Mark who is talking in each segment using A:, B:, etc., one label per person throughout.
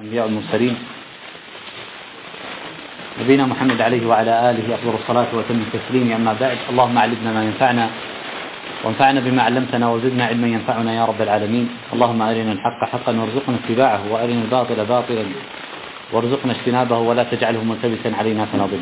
A: الأنبياء والمرسلين نبينا محمد عليه وعلى آله أفضل الصلاة وتم التسليم. أما بعد، اللهم علمنا ما ينفعنا وانفعنا بما علمتنا وزدنا علما ينفعنا يا رب العالمين. اللهم أرنا الحق حقا وارزقنا اتباعه وأرنا الباطل باطلا وارزقنا اجتنابه ولا تجعله ملتبسا علينا فنضل.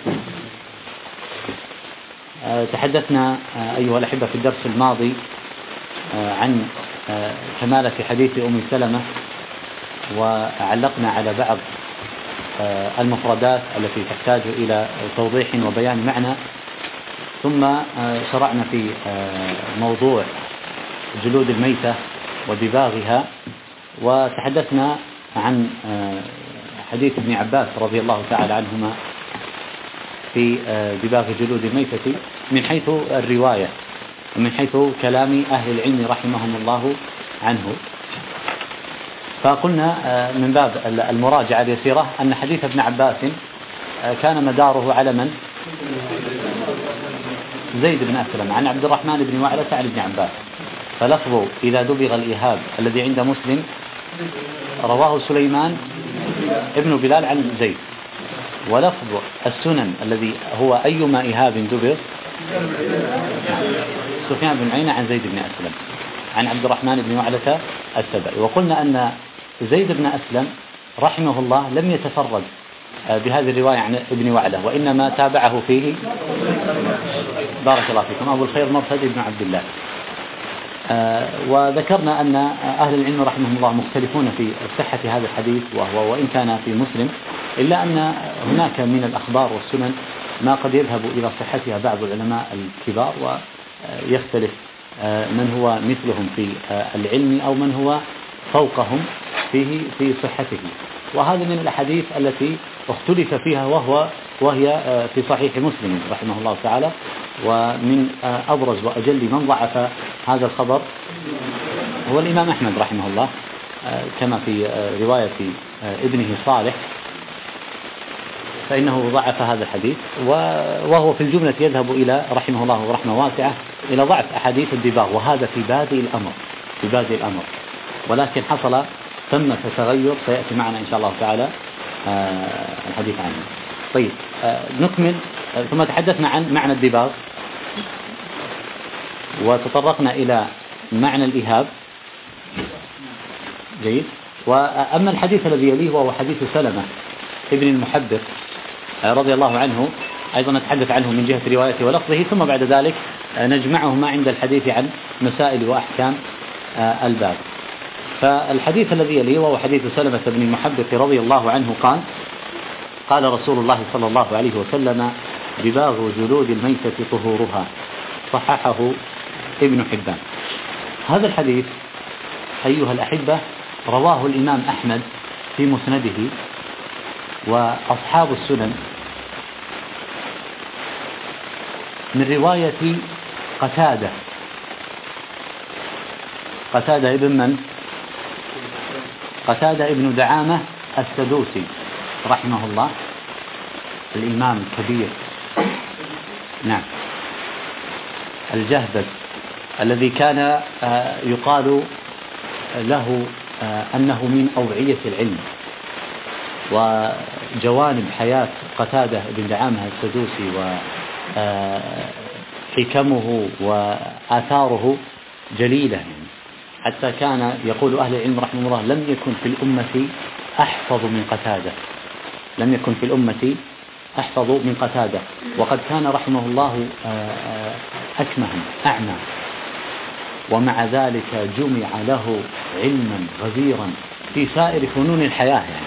A: تحدثنا أيها الأحبة في الدرس الماضي عن كمالة حديث أم سلمة، وعلقنا على بعض المفردات التي تحتاج إلى توضيح وبيان معنى، ثم شرعنا في موضوع جلود الميتة ودباغها، وتحدثنا عن حديث ابن عباس رضي الله تعالى عنهما في دباغ جلود الميتة من حيث الرواية ومن حيث كلام أهل العلم رحمهم الله عنه. فقلنا من باب المراجعة اليسيرة أن حديث ابن عباس كان مداره على من؟ زيد بن أسلم عن عبد الرحمن بن وعلة عن ابن عباس. فلفظ إذا دبغ الإهاب الذي عند مسلم رواه سليمان ابن بلال عن زيد، ولفظ السنن الذي هو أيما إهاب دبغ سفيان بن عيينة عن زيد بن أسلم عن عبد الرحمن بن وعلة السبعي. وقلنا أن زيد بن أسلم رحمه الله لم يتفرد بهذه الرواية عن ابن وعلة، وإنما تابعه فيه بارك الله فيكم أبو الخير مرثد بن عبد الله. وذكرنا أن أهل العلم رحمهم الله مختلفون في صحة هذا الحديث، وهو وإن كان في مسلم إلا أن هناك من الأخبار والسنن ما قد يذهب إلى صحتها بعض العلماء الكبار، ويختلف من هو مثلهم في العلم أو من هو فوقهم فيه في صحته. وهذه من الأحاديث التي اختلف فيها وهي في صحيح مسلم رحمه الله تعالى. ومن أبرز وأجل من ضعف هذا الخبر هو الإمام أحمد رحمه الله، كما في رواية ابنه صالح، فإنه ضعف هذا الحديث، وهو في الجملة يذهب إلى رحمه الله رحمة واسعة إلى ضعف أحاديث الدباغ، وهذا في بادئ الأمر، ولكن حصل ثمة تغير سيأتي معنا إن شاء الله تعالى الحديث عنه. طيب، نكمل. ثم تحدثنا عن معنى الدباغ وتطرقنا إلى معنى الإهاب. جيد. وأما الحديث الذي يليه وهو حديث سلمة ابن المحبر رضي الله عنه، أيضا نتحدث عنه من جهة روايته ولفظه، ثم بعد ذلك نجمعه ما عند الحديث عن مسائل وأحكام الباب. فالحديث الذي يليه وهو حديث سلمة بن المحبر رضي الله عنه قال رسول الله صلى الله عليه وسلم: دباغ جلود الميتة طهورها، صححه ابن حبان. هذا الحديث أيها الأحبة رواه الإمام أحمد في مسنده، وأصحاب السنن من رواية قتادة ابن من؟ قتادة ابن دعامة السدوسي رحمه الله، الإمام الكبير، نعم، الجهبذ، الذي كان يقال له أنه من أوعية العلم وجوانب حياة قتادة بن دعامة السدوسي وحكمه وآثاره جليلة، يعني حتى كان يقول أهل العلم رحمه الله: لم يكن في الأمة أحفظ من قتادة. وقد كان رحمه الله أكمها أعمى، ومع ذلك جمع له علما غزيرا في سائر فنون الحياة. يعني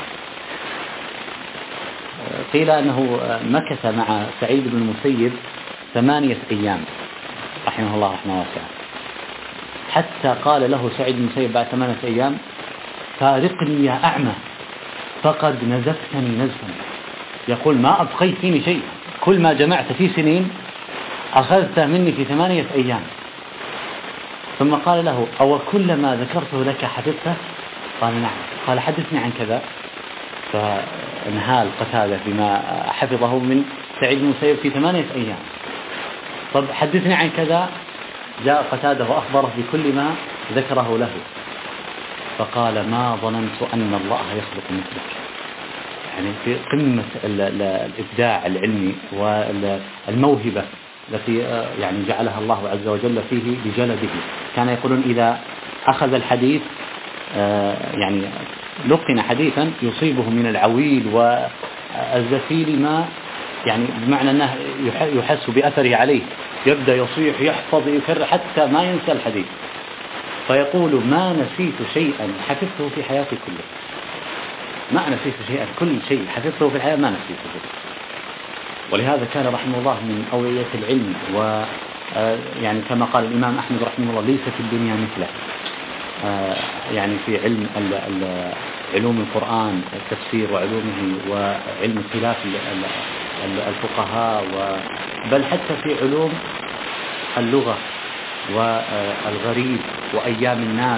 A: قيل أنه مكث مع سعيد بن المسيب 8 أيام رحمه الله رحمه واسعة، حتى قال له سعيد بن المسيب بعد 8 أيام: فارقني يا أعمى فقد نزفتني نزفا. يقول: ما أبقيتني شيء، كل ما جمعت في سنين أخذته مني في 8 أيام. ثم قال له: أو كل ما ذكرته لك حفظته؟ قال: نعم. قال: حدثني عن كذا. فانهال قتادة بما حفظه من سعيد بن المسيب في 8 أيام. طب حدثني عن كذا. جاء قتادة وأخبره بكل ما ذكره له. فقال ما ظننت أن الله يخلق مثلك. يعني في قمة الإبداع العلمي والموهبة التي يعني جعلها الله عز وجل فيه بجلده. كان يقولون إذا أخذ الحديث يعني لقن حديثا يصيبه من العويل والزفيل ما يعني بمعنى أنه يحس بأثره عليه، يبدأ يصيح يحفظ يكرر حتى ما ينسى الحديث، فيقول ما نسيت شيئا حفظته في حياتي كله، ما نسيت شيئا، كل شيء حفظته في الحياة ما نسيته. ولهذا كان رحمه الله من أولية العلم، ويعني كما قال الإمام أحمد رحمه الله ليس في الدنيا مثله، يعني في علم علوم القرآن التفسير وعلومه، وعلم خلاف الفقهاء، بل حتى في علوم اللغة والغريب وأيام الناس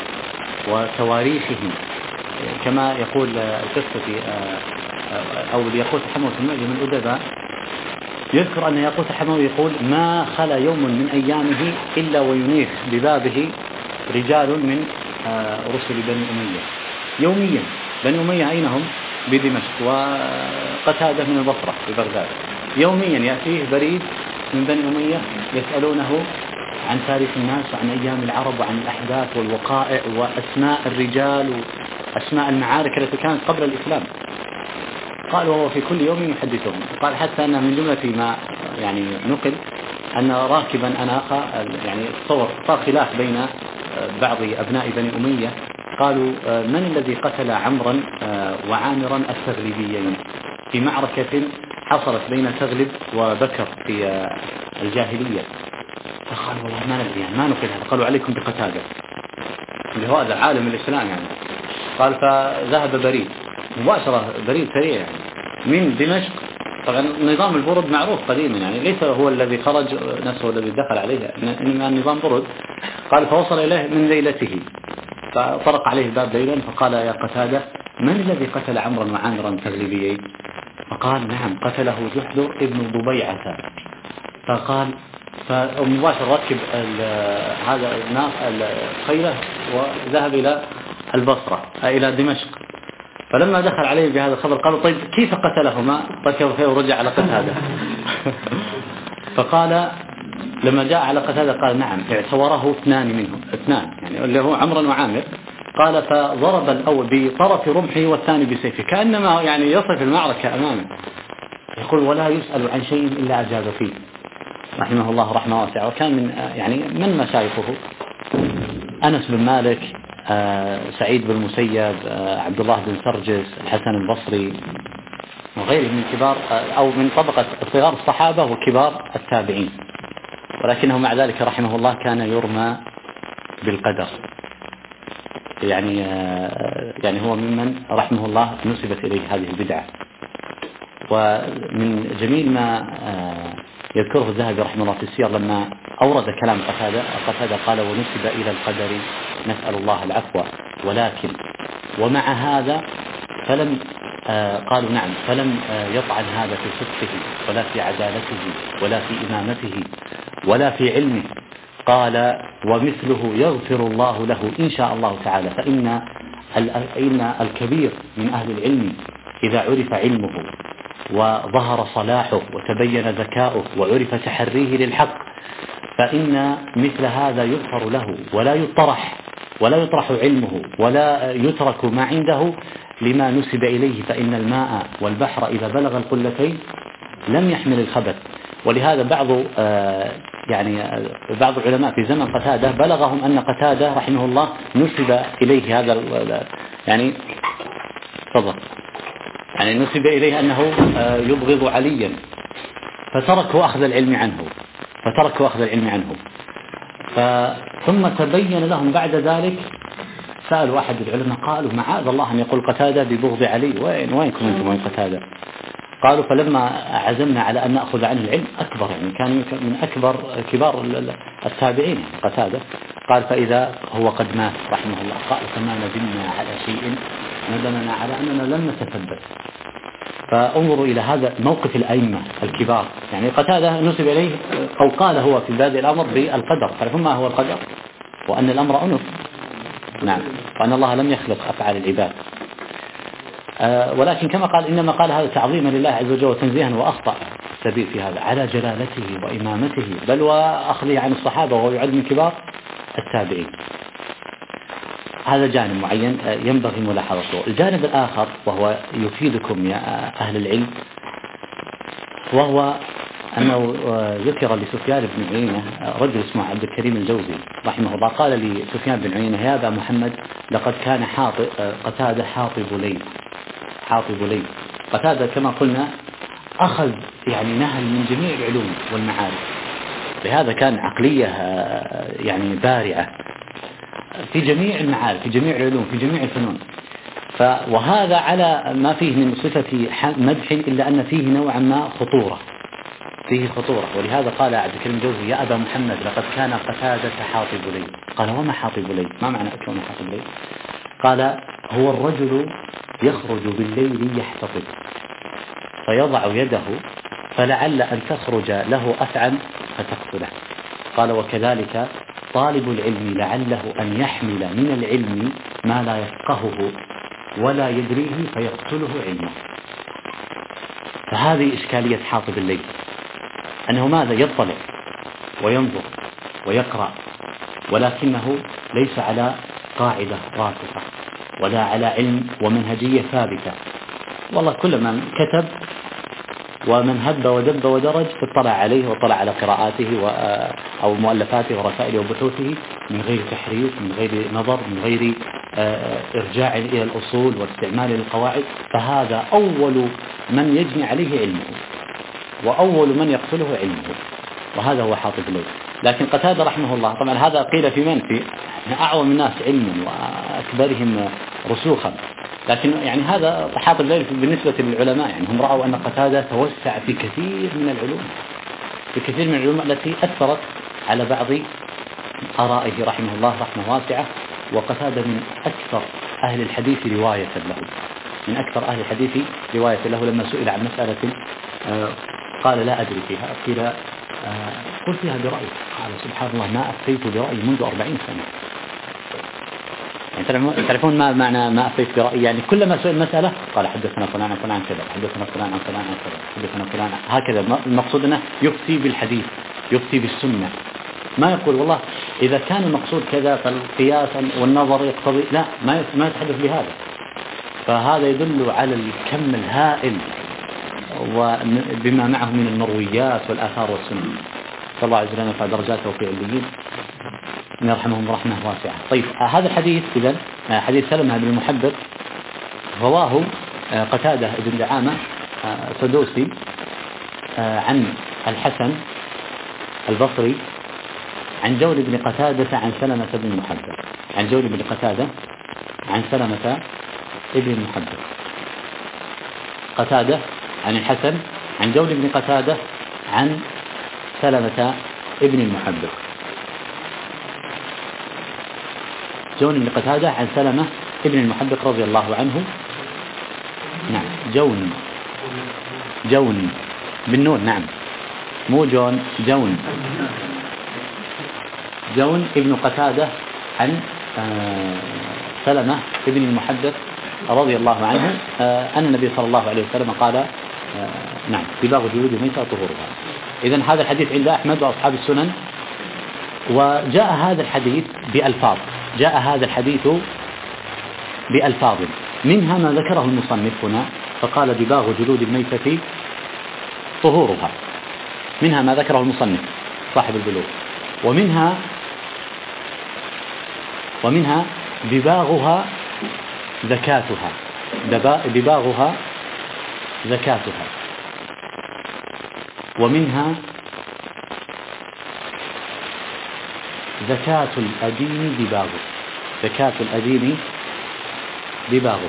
A: وتواريخهم. كما يقول القصة في أو الياقوت الحموي في معجم الأدباء، يذكر أن ياقوت الحموي يقول ما خلا يوم من أيامه إلا وينيخ ببابه رجال من رسل بني أمية يوميا. بني أمية أين هم؟ بدمشق، وقتادة من البصرة في بغداد. يوميا يأتيه بريد من بني أمية يسألونه عن تاريخ الناس وعن أيام العرب وعن الأحداث والوقائع وأسماء الرجال وأسماء المعارك التي كانت قبل الإسلام. قال وهو في كل يوم يحدثهم. قال حتى أن من جملة ما يعني نقل أن راكبا أناخ يعني صار خلاف بين بعض أبناء بني أمية، قالوا من الذي قتل عمرا وعامرا التغلبيين في معركة حصلت بين تغلب وبكر في الجاهلية؟ فقال والله ما ندري يعني ما نقل هذا. قالوا عليكم بقتادة اللي هو هذا عالم الإسلام يعني. قال فذهب بريد مباشرة، بريد سريع يعني من دمشق. طبعا نظام البرد معروف قديما، يعني ليس هو الذي خرج نفسه الذي دخل عليه، إنما النظام برد. قال فوصل إليه من ليلته، فطرق عليه الباب ليلا فقال يا قتادة من الذي قتل عمرا وعامرا تغلبيين؟ فقال نعم قتله جحدر ابن ضبيعة. فقال فمباشر ركب هذا الخيلة وذهب إلى البصرة إلى دمشق. فلما دخل عليه بهذا الخبر قالوا طيب كيف قتلهما؟ ركب الخيل ورجع على قتادة. فقال لما جاء على قتادة قال نعم اعتوره اثنان يعني اللي هو عمرا وعامر. قال فضرب الأول بطرف رمحه والثاني بسيفه، كأنما يعني يصف المعركة أمامه. يقول ولا يسأل عن شيء إلا أجاب فيه رحمه الله رحمه واسعة. وكان من مشايخه أنس بن مالك، سعيد بن المسيب، عبد الله بن سرجس، الحسن البصري وغيره من كبار أو من طبقة صغار الصحابة وكبار التابعين. ولكنه مع ذلك رحمه الله كان يرمى بالقدر، يعني هو ممن رحمه الله نسبت إليه هذه البدعة. ومن جميل ما يذكره الذهبي رحمه الله في السير لما أورد كلام قتادة قال ونسب إلى القدر نسأل الله العفو، ولكن ومع هذا فلم قالوا نعم فلم يطعن هذا في صدقه ولا في عدالته ولا في إمامته ولا في علمه. قال ومثله يغفر الله له إن شاء الله تعالى، فإن الكبير من أهل العلم إذا عرف علمه وظهر صلاحه وتبين ذكاؤه وعرف تحريه للحق فإن مثل هذا يغفر له ولا يطرح علمه ولا يترك ما عنده لما نسب إليه، فإن الماء والبحر إذا بلغ القلتين لم يحمل الخبث. ولهذا بعض العلماء في زمن قتادة بلغهم أن قتادة رحمه الله نسب إليه هذا نسب إليه أنه يبغض عليا فتركوا أخذ العلم عنه. ثم تبين لهم بعد ذلك، سألوا أحد العلماء قالوا معاذ الله أن يقول قتادة ببغض علي، وينكم أنتم وين قتادة؟ قالوا فلما عزمنا على أن نأخذ عنه العلم أكبر، يعني كان من أكبر كبار التابعين قتادة. قال فإذا هو قد مات رحمه الله قال فما ندمنا على شيء ندمنا على أننا لم نتثبت. فانظروا إلى هذا موقف الأئمة الكبار. يعني قتادة نسب إليه أو قال هو في بادئ الأمر بالقدر، قال ما هو القدر؟ وأن الأمر أنف، نعم، وأن الله لم يخلق أفعال العباد. ولكن كما قال إنما قال هذا تعظيما لله عز وجل وتنزيها، وأخطأ سبيل في هذا على جلالته وإمامته، بل وأخذه عن الصحابة وهو يعد من كبار التابعين. هذا جانب معين ينبغي ملاحظته. الجانب الآخر وهو يفيدكم يا أهل العلم، وهو أنه ذكر لسفيان بن عيينة رجل اسمه عبد الكريم الجوزي رحمه الله، قال لسفيان بن عيينة: يا أبا محمد لقد كان قتادة حاطب ليل. قتادة كما قلنا أخذ يعني نهل من جميع العلوم والمعارف، لهذا كان عقلية يعني بارعة في جميع المعارف، في جميع العلوم، في جميع الفنون. وهذا على ما فيه من صفة مدح، إلا أن فيه نوعا ما خطورة، ولهذا قال عبد الكريم الجوزي: يا أبا محمد لقد كان قتادة حاطب ليل. قال: وما حاطب ليل؟ ما معنى كونه حاطب ليل؟ قال: هو الرجل يخرج بالليل يحتطب فيضع يده فلعل أن تخرج له أفعى فتقتله. قال: وكذلك طالب العلم لعله أن يحمل من العلم ما لا يفقهه ولا يدريه فيقتله علمه. فهذه إشكالية حاطب الليل، أنه ماذا؟ يطلع وينظر ويقرأ، ولكنه ليس على قاعدة راسخة ولا على علم ومنهجية ثابتة. والله كل من كتب ومن هب ودب ودرج فاطلع عليه واطلع على قراءاته أو مؤلفاته ورسائله وبحوثه من غير تحريف، من غير نظر، من غير إرجاع إلى الأصول واستعمال للقواعد، فهذا أول من يجني عليه علمه وأول من يقتله علمه، وهذا هو حاطب الليل. لكن قتادة رحمه الله، طبعا هذا قيل في أعظم الناس علما وأكبرهم رسوخا، لكن يعني هذا حاطب الليل بالنسبة للعلماء، يعني هم رأوا أن قتادة توسع في كثير من العلوم التي أثرت على بعض آرائه رحمه الله رحمة واسعة. وقتادة من أكثر أهل الحديث رواية له، لما سئل عن مسألة قال: لا أدري فيها، قيل: قل فيها برأيي. قال: سبحان الله، ما أفتيت برأيي منذ 40 سنة. يعني تعرفون ما معنى ما أفتيت برأيي؟ يعني كلما سئل مسألة قال: حدثنا فلان عن فلان كذا، حدثنا فلان عن فلان عن كذا، حدثنا فلان هكذا. المقصود أنه يفتي بالحديث، يفتي بالسنة، ما يقول والله إذا كان المقصود كذا فالقياس والنظر يقتضي، لا، ما يتحدث بهذا. فهذا يدل على الكم الهائل وبما معه من المرويات والآثار والسنن. صلى الله عليه وسلم يرفع درجاته في عليين أن يرحمهم رحمة واسعة. طيب، هذا الحديث إذن حديث سلمة بن المحبب رواه قتادة بن دعامة سدوسي عن الحسن البصري عن جول بن قتادة عن سلمة بن المحبب، عن جول بن قتادة عن سلمة بن المحبب. قتادة عن الحسن عن جول بن قتادة عن سلمة بن المحبب. جون بن قتادة عن سلمة بن المحبب رضي الله عنه. نعم، جون بالنون، نعم، مو جون، جون ابن قتادة عن سلمة بن المحبب رضي الله عنه أن النبي صلى الله عليه وسلم قال: نعم، سباغ جلود الميتة طهورها. إذن هذا الحديث عند أحمد وأصحاب السنن. وجاء هذا الحديث بألفاظ منها ما ذكره المصنف هنا، فقال: دباغ جلود الميتة طهورها، منها ما ذكره المصنف صاحب البلوغ، ومنها دباغها زكاتها، ومنها زكاة الأدين دباغه.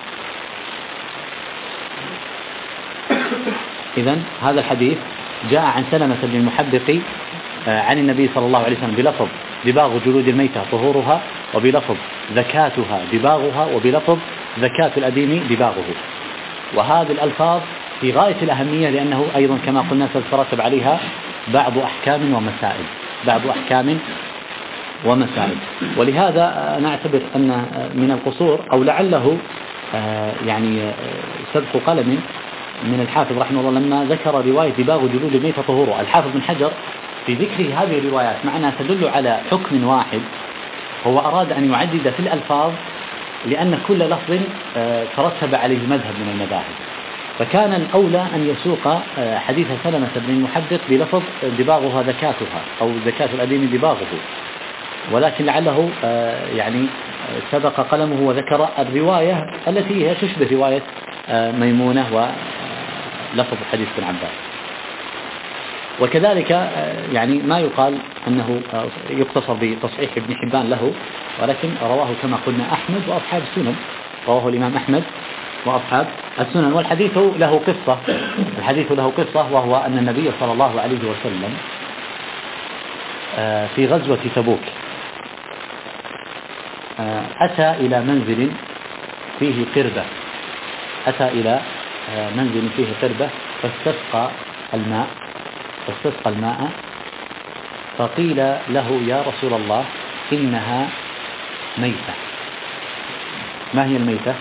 A: إذن هذا الحديث جاء عن سلمة بن المحبق عن النبي صلى الله عليه وسلم بلفظ دباغ جلود الميتة طهورها، وبلفظ زكاتها دباغها، وبلفظ زكاة الأدين دباغه. وهذه الألفاظ في غاية الأهمية، لأنه أيضا كما قلنا سيترتب عليها بعض أحكام ومسائل. ولهذا نعتبر أن من القصور أو لعله يعني سبق قلم من الحافظ رحمه الله لما ذكر رواية دباغ جلود الميت طهوره. الحافظ بن حجر في ذكر هذه الروايات مع أنها تدل على حكم واحد، هو أراد أن يعدد في الألفاظ لأن كل لفظ ترتب عليه مذهب من المذاهب، فكان الأولى أن يسوق حديث سلمة بن المحبق بلفظ دباغها زكاتها أو زكاة الأديم دباغه، ولكن لعله يعني سبق قلمه وذكر الرواية التي هي تشبه رواية ميمونة ولفظ حديث ابن عباس. وكذلك يعني ما يقال أنه يقتصر بتصحيح ابن حبان له، ولكن رواه كما قلنا أحمد وأصحاب السنن، رواه الإمام أحمد وأصحاب السنن. والحديث له قصة، الحديث له قصة، وهو أن النبي صلى الله عليه وسلم في غزوة تبوك أتى إلى منزل فيه قربة، أتى إلى منزل فيه قربة فاستسقى الماء، فقيل له يا رسول الله إنها ميتة. ما هي الميتة؟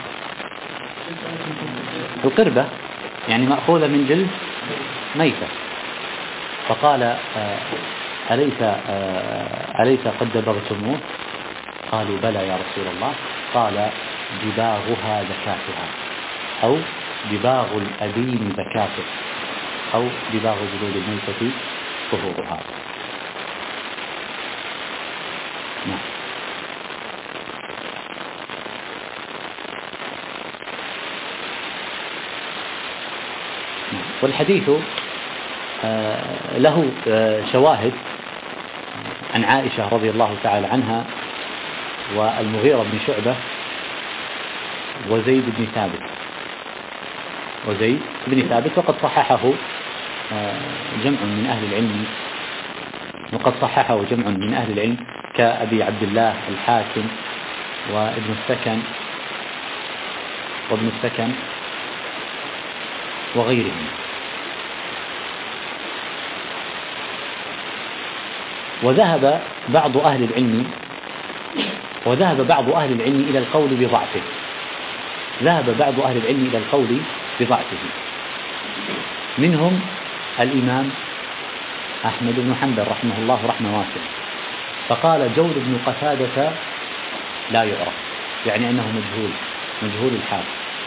A: القربة يعني مأخوذة من جلد ميتة. فقال أليس قد دبغتموه؟ قالوا بلى يا رسول الله. قال دباغها زكاتها، أو دباغ الأديم زكاته، أو دباغ جلود الميتة طهورها. نعم. والحديث له شواهد عن عائشة رضي الله تعالى عنها والمغيرة بن شعبة وزيد بن ثابت، وقد صححه جمع من أهل العلم كأبي عبد الله الحاكم وابن السكن وغيرهم. وذهب بعض أهل العلم إلى القول بضعفه، منهم الإمام أحمد بن حنبل رحمه الله رحمة واسعة، فقال جود بن قتادة لا يعرف، يعني أنه مجهول الحال،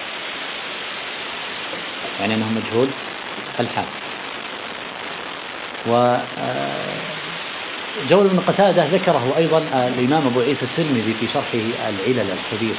A: وجود بن قتادة ذكره أيضا الإمام أبو عيسى الترمذي في شرحه العلل الكبير،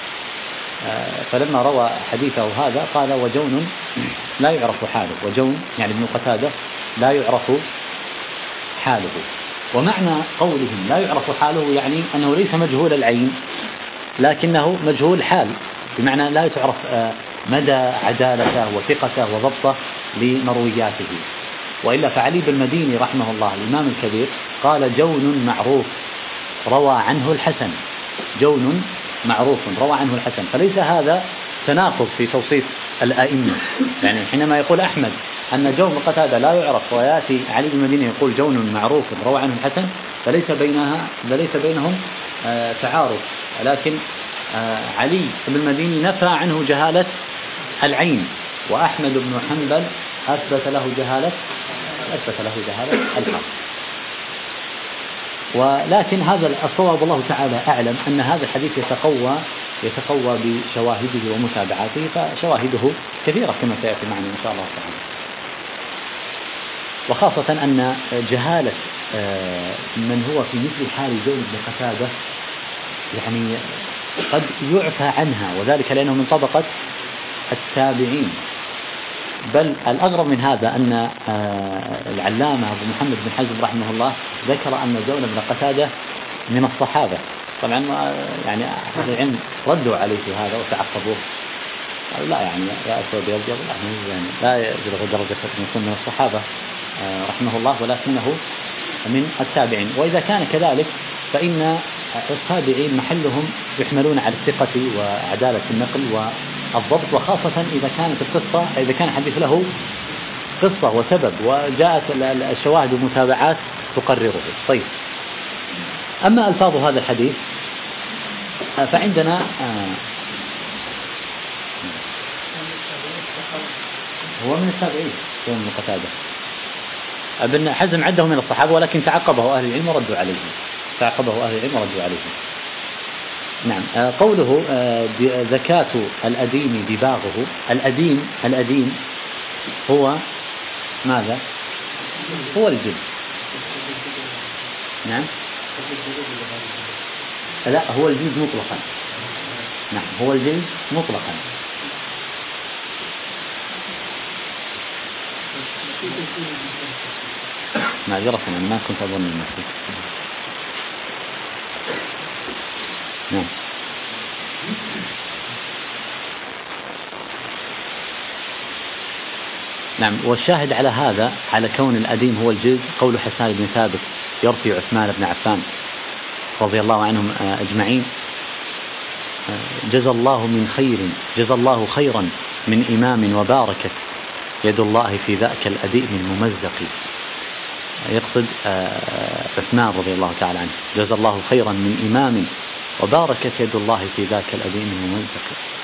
A: فلما روى حديثه هذا قال وجون لا يعرف حاله، وجون يعني ابن قتادة لا يعرف حاله. ومعنى قولهم لا يعرف حاله يعني أنه ليس مجهول العين لكنه مجهول الحال، بمعنى لا تعرف مدى عدالته وثقته وضبطه لمروياته. وإلا فعلي بن المديني رحمه الله الإمام الكبير قال جون معروف روى عنه الحسن، جون معروف روى عنه الحسن، فليس هذا تناقض في توصيف الأئمة. يعني حينما يقول أحمد أن جون قتادة لا يعرف ويأتي علي بن المديني يقول جون معروف روى عنه الحسن، فليس بينهم تعارض، لكن علي بن المديني نفى عنه جهالة العين، وأحمد بن حنبل أثبت له جهالة الحق. ولكن هذا الصواب والله تعالى أعلم أن هذا الحديث يتقوى بشواهده ومتابعاته، فشواهده كثيرة كما سيأتي معنا إن شاء الله تعالى. وخاصة أن جهالة من هو في مثل حال جود بن قتادة يعني قد يعفى عنها، وذلك لأنه من طبقة التابعين. بل الأغرب من هذا أن العلامة أبو محمد بن حزم رحمه الله ذكر أن جود بن قتادة من الصحابة. طبعا يعني أهل العلم ردوا عليه في هذا وتعقبوه، لا يعني يا أسود يا أبيض يعني لا يبلغ درجة أن يكون من الصحابة رحمه الله، ولكنه من التابعين. وإذا كان كذلك فإن التابعين محلهم يحملون على الثقة وعدالة النقل والضبط، وخاصة إذا كان الحديث له قصة وسبب وجاءت الشواهد والمتابعات تقرره. طيب، أما ألفاظ هذا الحديث فعندنا هو من التابعين من قتادة. ابن حزم عده من الصحابة ولكن تعقبه أهل العلم وردوا عليه. نعم. قوله زكاة الأديم دباغه، الأديم هو ماذا؟ هو الجلد. نعم. لا، هو الجلد مطلقا. نعم، هو الجلد مطلقا. معذرة أنا ما كنت أظن نفسي. نعم. نعم. والشاهد على هذا، على كون الأديم هو الجلد، قول حسان بن ثابت يرثي عثمان بن عفان رضي الله عنهم أجمعين: جزى الله خيرا من إمام وباركت يد الله في ذاك الأديم الممزق. يقصد عثمان رضي الله تعالى عنه: جزى الله خيرا من إمام وباركت يد الله في ذاك الأديم الممزق.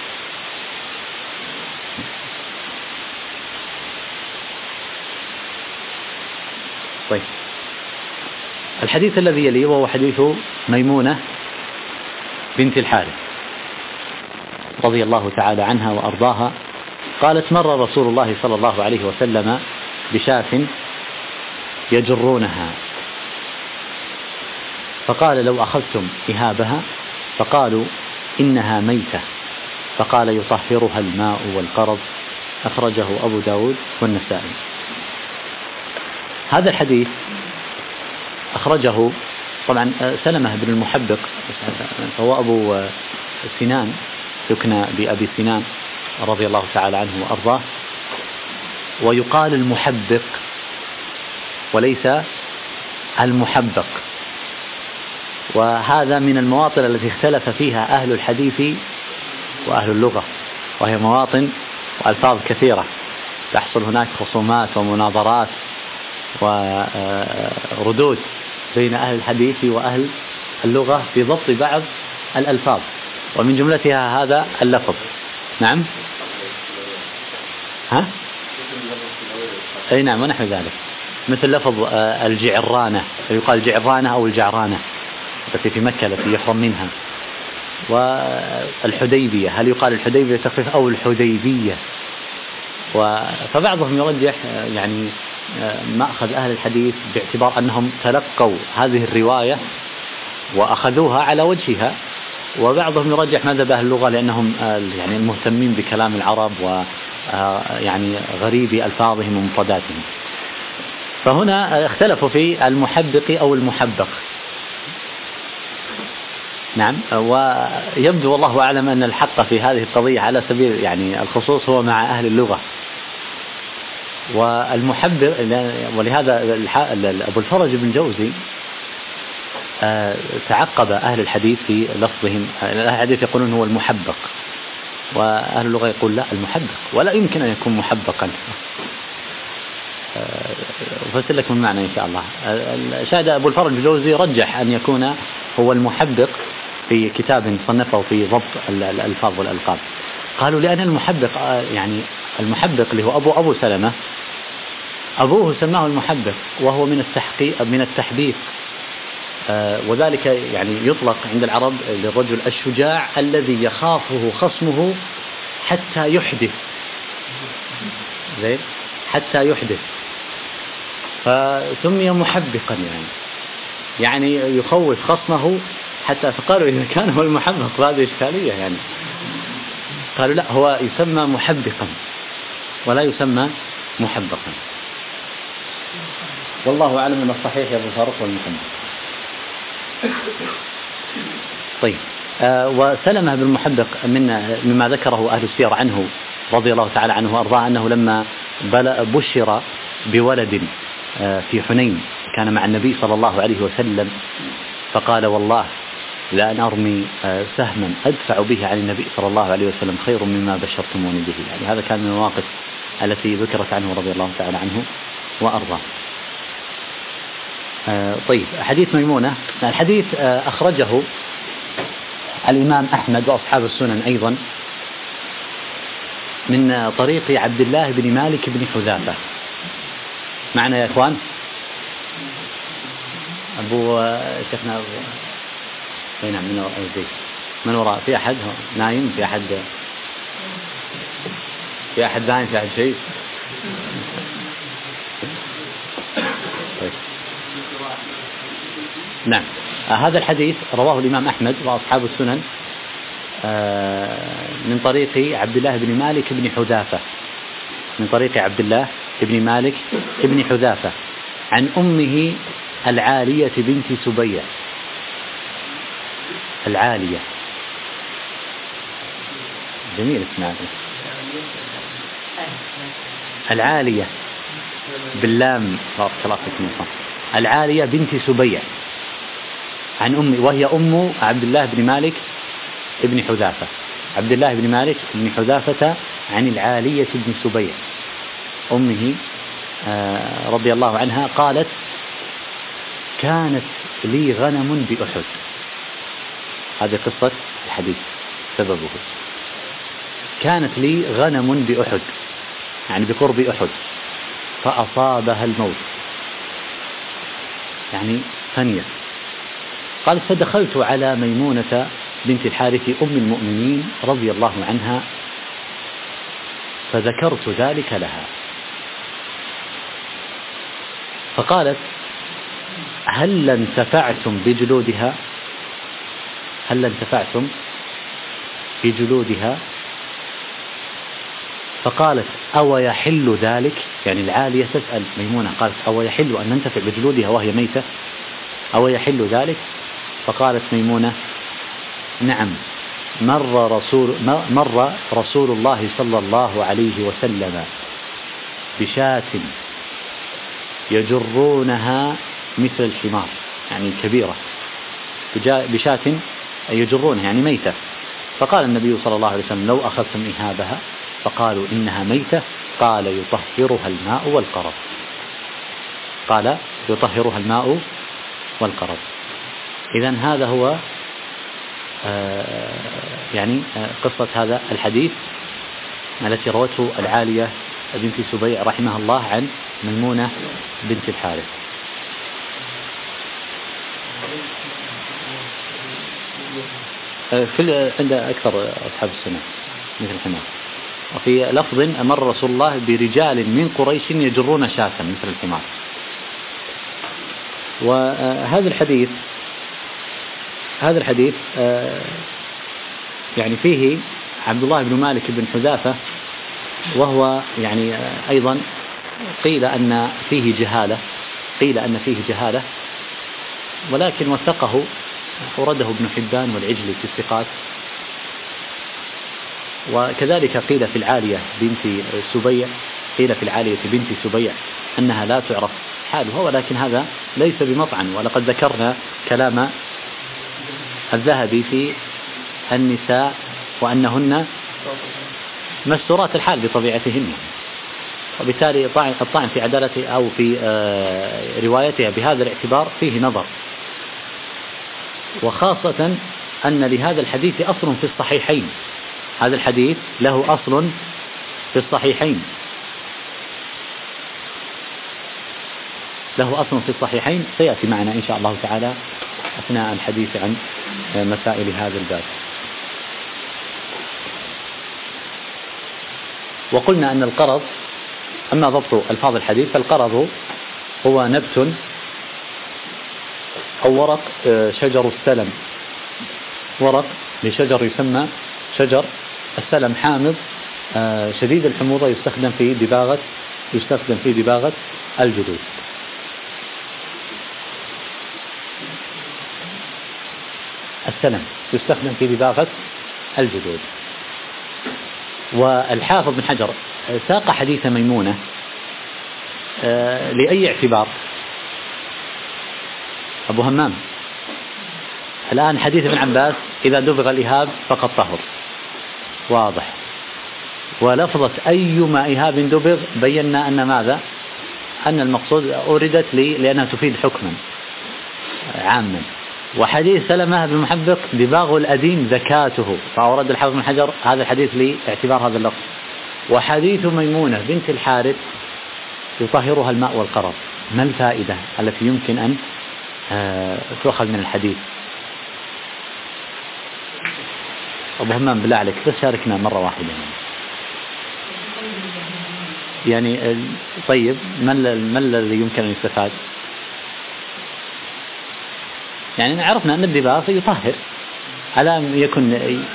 A: طيب، الحديث الذي يليه وهو حديث ميمونة بنت الحارث رضي الله تعالى عنها وأرضاها قالت: مر رسول الله صلى الله عليه وسلم بشاة يجرونها، فقال: لو أخذتم إهابها؟ فقالوا: إنها ميتة. فقال: يطهرها الماء والقرض. أخرجه أبو داود والنسائي. هذا الحديث أخرجه طبعا سلمة بن المحبق، هو أبو سنان، يكنى بأبي سنان رضي الله تعالى عنه وأرضاه، ويقال المحبق وليس المحبق. وهذا من المواطن التي اختلف فيها أهل الحديث وأهل اللغة، وهي مواطن وألفاظ كثيرة تحصل هناك خصومات ومناظرات وردود بين أهل الحديث وأهل اللغة في ضبط بعض الألفاظ، ومن جملتها هذا اللفظ. نعم. أي نعم، ونحو ذلك، مثل لفظ الجعرانة، يقال جعرانة أو الجعرانة التي في مكة التي يحرم منها. والحديبية، هل يقال الحديبية تخفيف أو الحديبية؟ فبعضهم يرجح يعني مأخذ أهل الحديث باعتبار أنهم تلقوا هذه الرواية وأخذوها على وجهها، وبعضهم يرجح مذهب أهل اللغة لأنهم يعني المهتمين بكلام العرب ويعني غريب ألفاظهم ومفرداتهم. فهنا اختلفوا في المحبق أو المحبق. نعم. ويبدو والله أعلم أن الحق في هذه القضية على سبيل يعني الخصوص هو مع أهل اللغة. والمحبق، ولهذا أبو الفرج بن جوزي تعقب أهل الحديث في لفظهم. أهل الحديث يقولون هو المحبق، وأهل اللغة يقول لا، المحبق، ولا يمكن أن يكون محبقا. أفسر لكم المعنى إن شاء الله. شاهد أبو الفرج بن جوزي رجح أن يكون هو المحبق في كتاب صنفه في ضبط الألفاظ والألقاب. قالوا لأن المحبق يعني المحبق اللي هو أبو سلمة، أبوه سماه المحبق، وهو من التحبيق، وذلك يعني يطلق عند العرب للرجل الشجاع الذي يخافه خصمه حتى يحدث، زين، حتى يحدث، فسمي محبقا يعني يخوف خصمه حتى. فقالوا إذا كان هو المحبق فهذه إشكالية يعني. قالوا لا، هو يسمى محبقا ولا يسمى محبقا. والله أعلم أن الصحيح يا أبو فاروق والمحبق. طيب، وسلمة بن المحبق مما ذكره أهل السير عنه رضي الله تعالى عنه وأرضاه أنه لما بشر بولد في حنين كان مع النبي صلى الله عليه وسلم، فقال: والله لأن أرمي سهما أدفع به عن النبي صلى الله عليه وسلم خير مما بشرتموني به. يعني هذا كان من المواقف التي ذكرت عنه رضي الله تعالى عنه وأرضاه. طيب، حديث ميمونة. الحديث أخرجه الإمام أحمد وأصحاب السنن أيضا من طريق عبد الله بن مالك بن حذافة. معنا يا إخوان أبو شيخنا نعم من وراء في أحد نايم، في أحد نايم، في أحد شيء. طيب. نعم، هذا الحديث رواه الإمام أحمد وأصحاب السنن من طريق عبد الله بن مالك بن حذافة، من طريق عبد الله بن مالك بن حذافة عن أمه العالية بنت سبيع. العالية، جميل اسمها العالية باللام، العالية بنت سبيع عن أمه، وهي أم عبد الله بن مالك بن حذافة. عبد الله بن مالك بن حذافة عن العالية بن سبيع أمه رضي الله عنها قالت: كانت لي غنم بأحد. هذه قصة الحديث، سببه كانت لي غنم بأحد، يعني بقرب أحد، فأصابها الموت، يعني فنيت. قال: فدخلت على ميمونة بنت الحارث أم المؤمنين رضي الله عنها فذكرت ذلك لها، فقالت: هل انتفعتم بجلودها؟ هل انتفعتم بجلودها؟ فقالت: أو يحل ذلك؟ يعني العالية تسأل ميمونة، قالت: أو يحل أن ننتفع بجلودها وهي ميتة؟ أو يحل ذلك؟ فقالت ميمونة: نعم، مر رسول الله صلى الله عليه وسلم بشاة يجرونها مثل الحمار، يعني كبيرة، بشاة يجرونها يعني ميتة. فقال النبي صلى الله عليه وسلم: لو أخذتم إهابها فقالوا إنها ميتة، قال: يطهرها الماء والقرض. قال: يطهرها الماء والقرض. إذن هذا هو يعني قصة هذا الحديث التي روته العالية بنت سبيع رحمها الله عن ميمونة بنت الحارث. عند أكثر أصحاب السنة مثل الحمار. وفي لفظ: أمر رسول الله برجال من قريش يجرون شاة مثل الحمار. وهذا الحديث يعني فيه عبد الله بن مالك بن حذافة، وهو يعني أيضا قيل أن فيه جهالة، ولكن وثقه أورده ابن حبان والعجلي في الثقات. وكذلك قيل في العالية بنت سبيع أنها لا تعرف حالها، ولكن هذا ليس بمطعن. ولقد ذكرنا كلام الذهبي في النساء وأنهن مستورات الحال بطبيعتهن، وبالتالي الطعن في عدالته أو في روايتها بهذا الاعتبار فيه نظر، وخاصة أن لهذا الحديث أصل في الصحيحين. هذا الحديث له أصل في الصحيحين، سيأتي معنا إن شاء الله تعالى أثناء الحديث عن مسائل هذا الباب. وقلنا أن القرض، أما ضبط ألفاظ الحديث، فالقرض هو نبت أو ورق شجر السلم، ورق لشجر يسمى شجر السلم، حامض شديد الحموضة، يستخدم في دباغة الجلود. السلم يستخدم في دباغة الجلود. والحافظ بن حجر ساق حديث ميمونة لأي اعتبار؟ أبو همام، الآن حديث ابن عباس: إذا دبغ الإهاب فقد طهر، واضح. ولفظة أيما إهاب دبغ بينا أن ماذا؟ أن المقصود أوردت لأنها تفيد حكما، عاما. وحديث سلمة بن محبق دباغ الأديم زكاته، فأورد الحافظ بن حجر هذا الحديث لاعتبار هذا اللفظ. وحديث ميمونة بنت الحارث يطهرها الماء والقرض، ما الفائدة التي يمكن أن تؤخذ من الحديث؟ أبو همام بالله عليك بس شاركنا مرة واحدة يعني. طيب ما الذي يمكن أن يستفاد؟ يعني عرفنا أن الدباغ يطهر، ألم يكن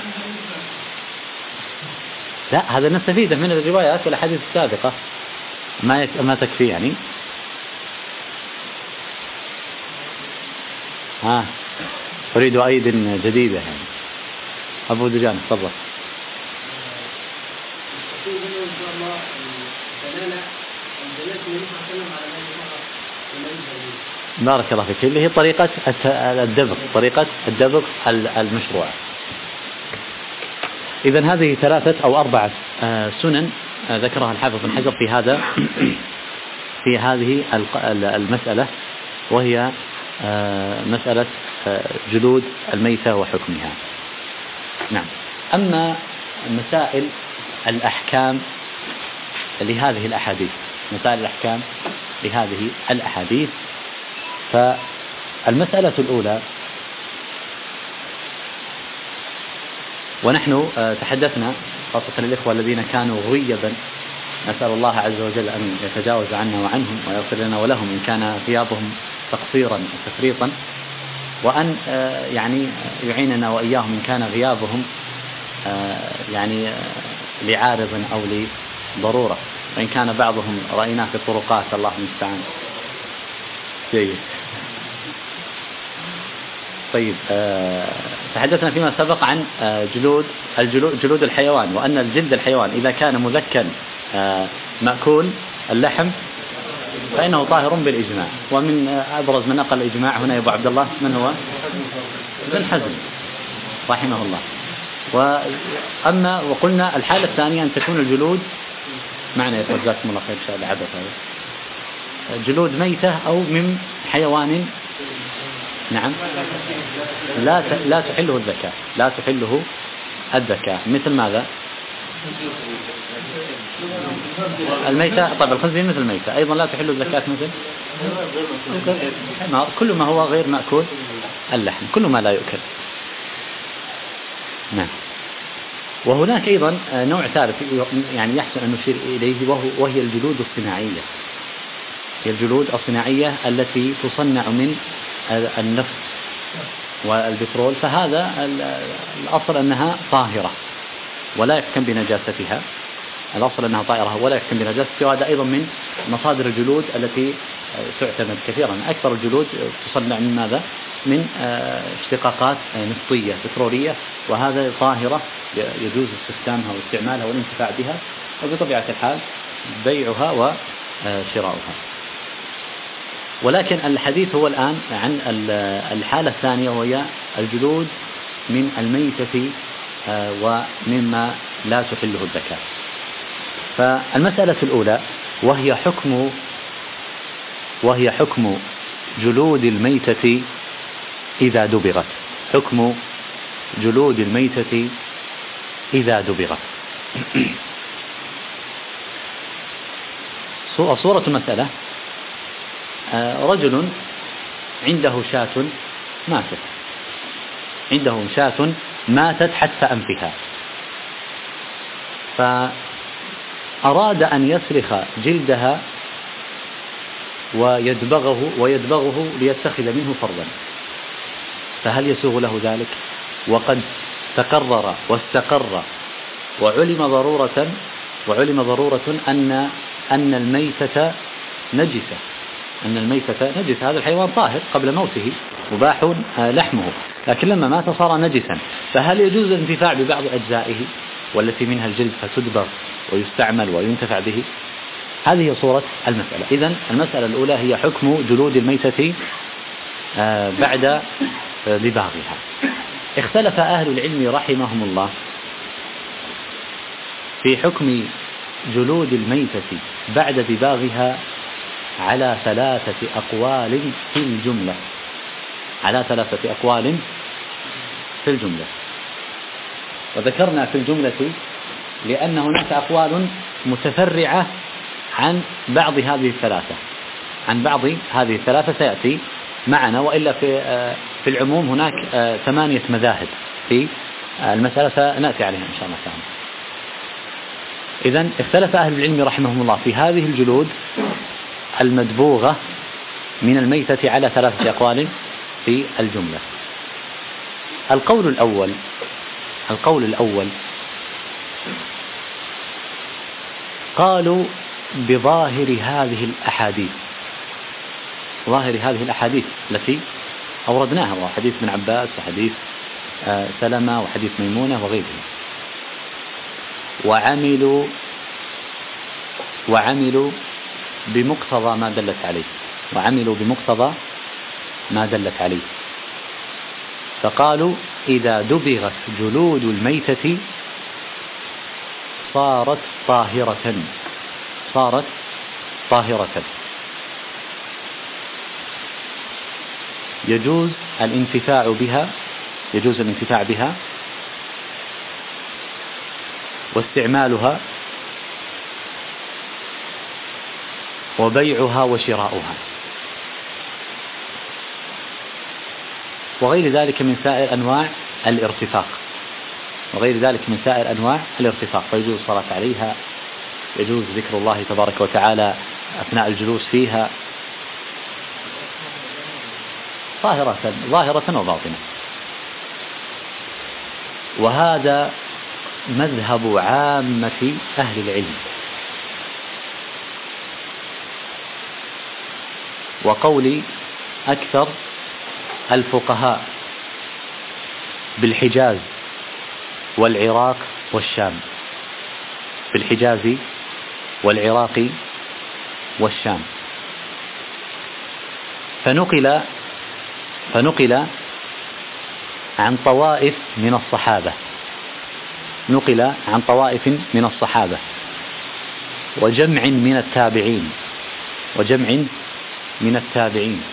A: لا هذا نستفيده من الروايات والأحاديث السابقة، ما تكفي يعني. أريد أيد جديدة يعني. أبو دجان تفضل. بارك الله فيك. اللي هي طريقة الدبغ المشروعة. إذن هذه 3 أو 4 سنن ذكرها الحافظ بن حجر في هذه المسألة، وهي مسألة جلود الميتة وحكمها. نعم. أما مسائل الأحكام لهذه الأحاديث، فالمسألة الأولى، ونحن تحدثنا خاصة الإخوة الذين كانوا غيبا، نسأل الله عز وجل أن يتجاوز عنا وعنهم ويغفر لنا ولهم إن كان غيابهم تقصيرا وتفريطا، وأن يعني يعيننا وإياهم إن كان غيابهم يعني لعارض أو لضرورة، وإن كان بعضهم رأيناه في الطرقات الله المستعان. جيد. طيب تحدثنا فيما سبق عن جلود الحيوان، وأن الجلد الحيوان إذا كان مذكا مأكول اللحم فإنه طاهر بالإجماع. ومن أبرز من نقل الإجماع هنا يا أبو عبد الله من هو؟ ابن حزم رحمه الله. وقلنا الحالة الثانية أن تكون الجلود معنا يا جزاكم الله خير شاء العبث هذا، جلود ميتة أو من حيوان نعم لا تحله الذكاة، مثل ماذا؟ الميتة. طيب الخنزير مثل الميتة أيضا لا تحل الزكاة، مثل كل ما هو غير مأكول اللحم، كل ما لا يؤكل. نعم. وهناك أيضا نوع ثالث يعني يحسن أن نشير إليه، وهي الجلود الصناعية. هي الجلود الصناعية التي تصنع من النفط والبترول، فهذا الأصل أنها طاهرة ولا يحكم بنجاستها. الأصل أنها طائرة ولا يحكم بنجاستها، وهذا أيضا من مصادر الجلود التي تعتمد كثيرا. أكثر الجلود تصنع من ماذا؟ من اشتقاقات نفطية بترولية، وهذا طاهرة يجوز استخدامها واستعمالها والانتفاع بها، وبطبيعة الحال بيعها وشراؤها. ولكن الحديث هو الآن عن الحالة الثانية، وهي الجلود من الميتة ومما لا تحله الزكاة. فالمسألة الأولى وهي حكم جلود الميتة إذا دبغت. حكم جلود الميتة إذا دبغت. صورة المسألة: رجل عنده شاة ماتت حتف أنفها، فأراد أن يسلخ جلدها ويدبغه ليتخذ منه فرضا، فهل يسوغ له ذلك؟ وقد تقرر واستقر وعلم ضرورة أن الميتة نجسة. هذا الحيوان طاهر قبل موته مباح لحمه، لكن لما مات صار نجسا، فهل يجوز الانتفاع ببعض أجزائه والتي منها الجلد فتدبغ ويستعمل وينتفع به؟ هذه هي صورة المسألة. إذن المسألة الأولى هي حكم جلود الميتة بعد دباغها. اختلف أهل العلم رحمهم الله في حكم جلود الميتة بعد دباغها على 3 أقوال في الجملة. على 3 أقوال في الجملة. وذكرنا في الجملة لأن هناك أقوال متفرعة عن بعض هذه الثلاثة سيأتي معنا، وإلا في العموم هناك 8 مذاهب في المسألة سنأتي عليها إن شاء الله تعالى. إذن اختلف أهل العلم رحمهم الله في هذه الجلود المدبوغة من الميتة على 3 أقوال في الجملة. القول الأول قالوا بظاهر هذه الأحاديث التي أوردناها، وحديث ابن عباس وحديث سلمة وحديث ميمونة وغيرها، وعملوا بمقتضى ما دلت عليه، فقالوا إذا دبغت جلود الميتة صارت طاهرة يجوز الانتفاع بها واستعمالها وبيعها وشراؤها وغير ذلك من سائر أنواع الارتفاق، فيجوز الصلاة عليها، يجوز ذكر الله تبارك وتعالى أثناء الجلوس فيها، ظاهرة وباطنة. وهذا مذهب عامة أهل العلم، وقول أكثر الفقهاء بالحجاز والعراق والشام. فنقل عن طوائف من الصحابة وجمع من التابعين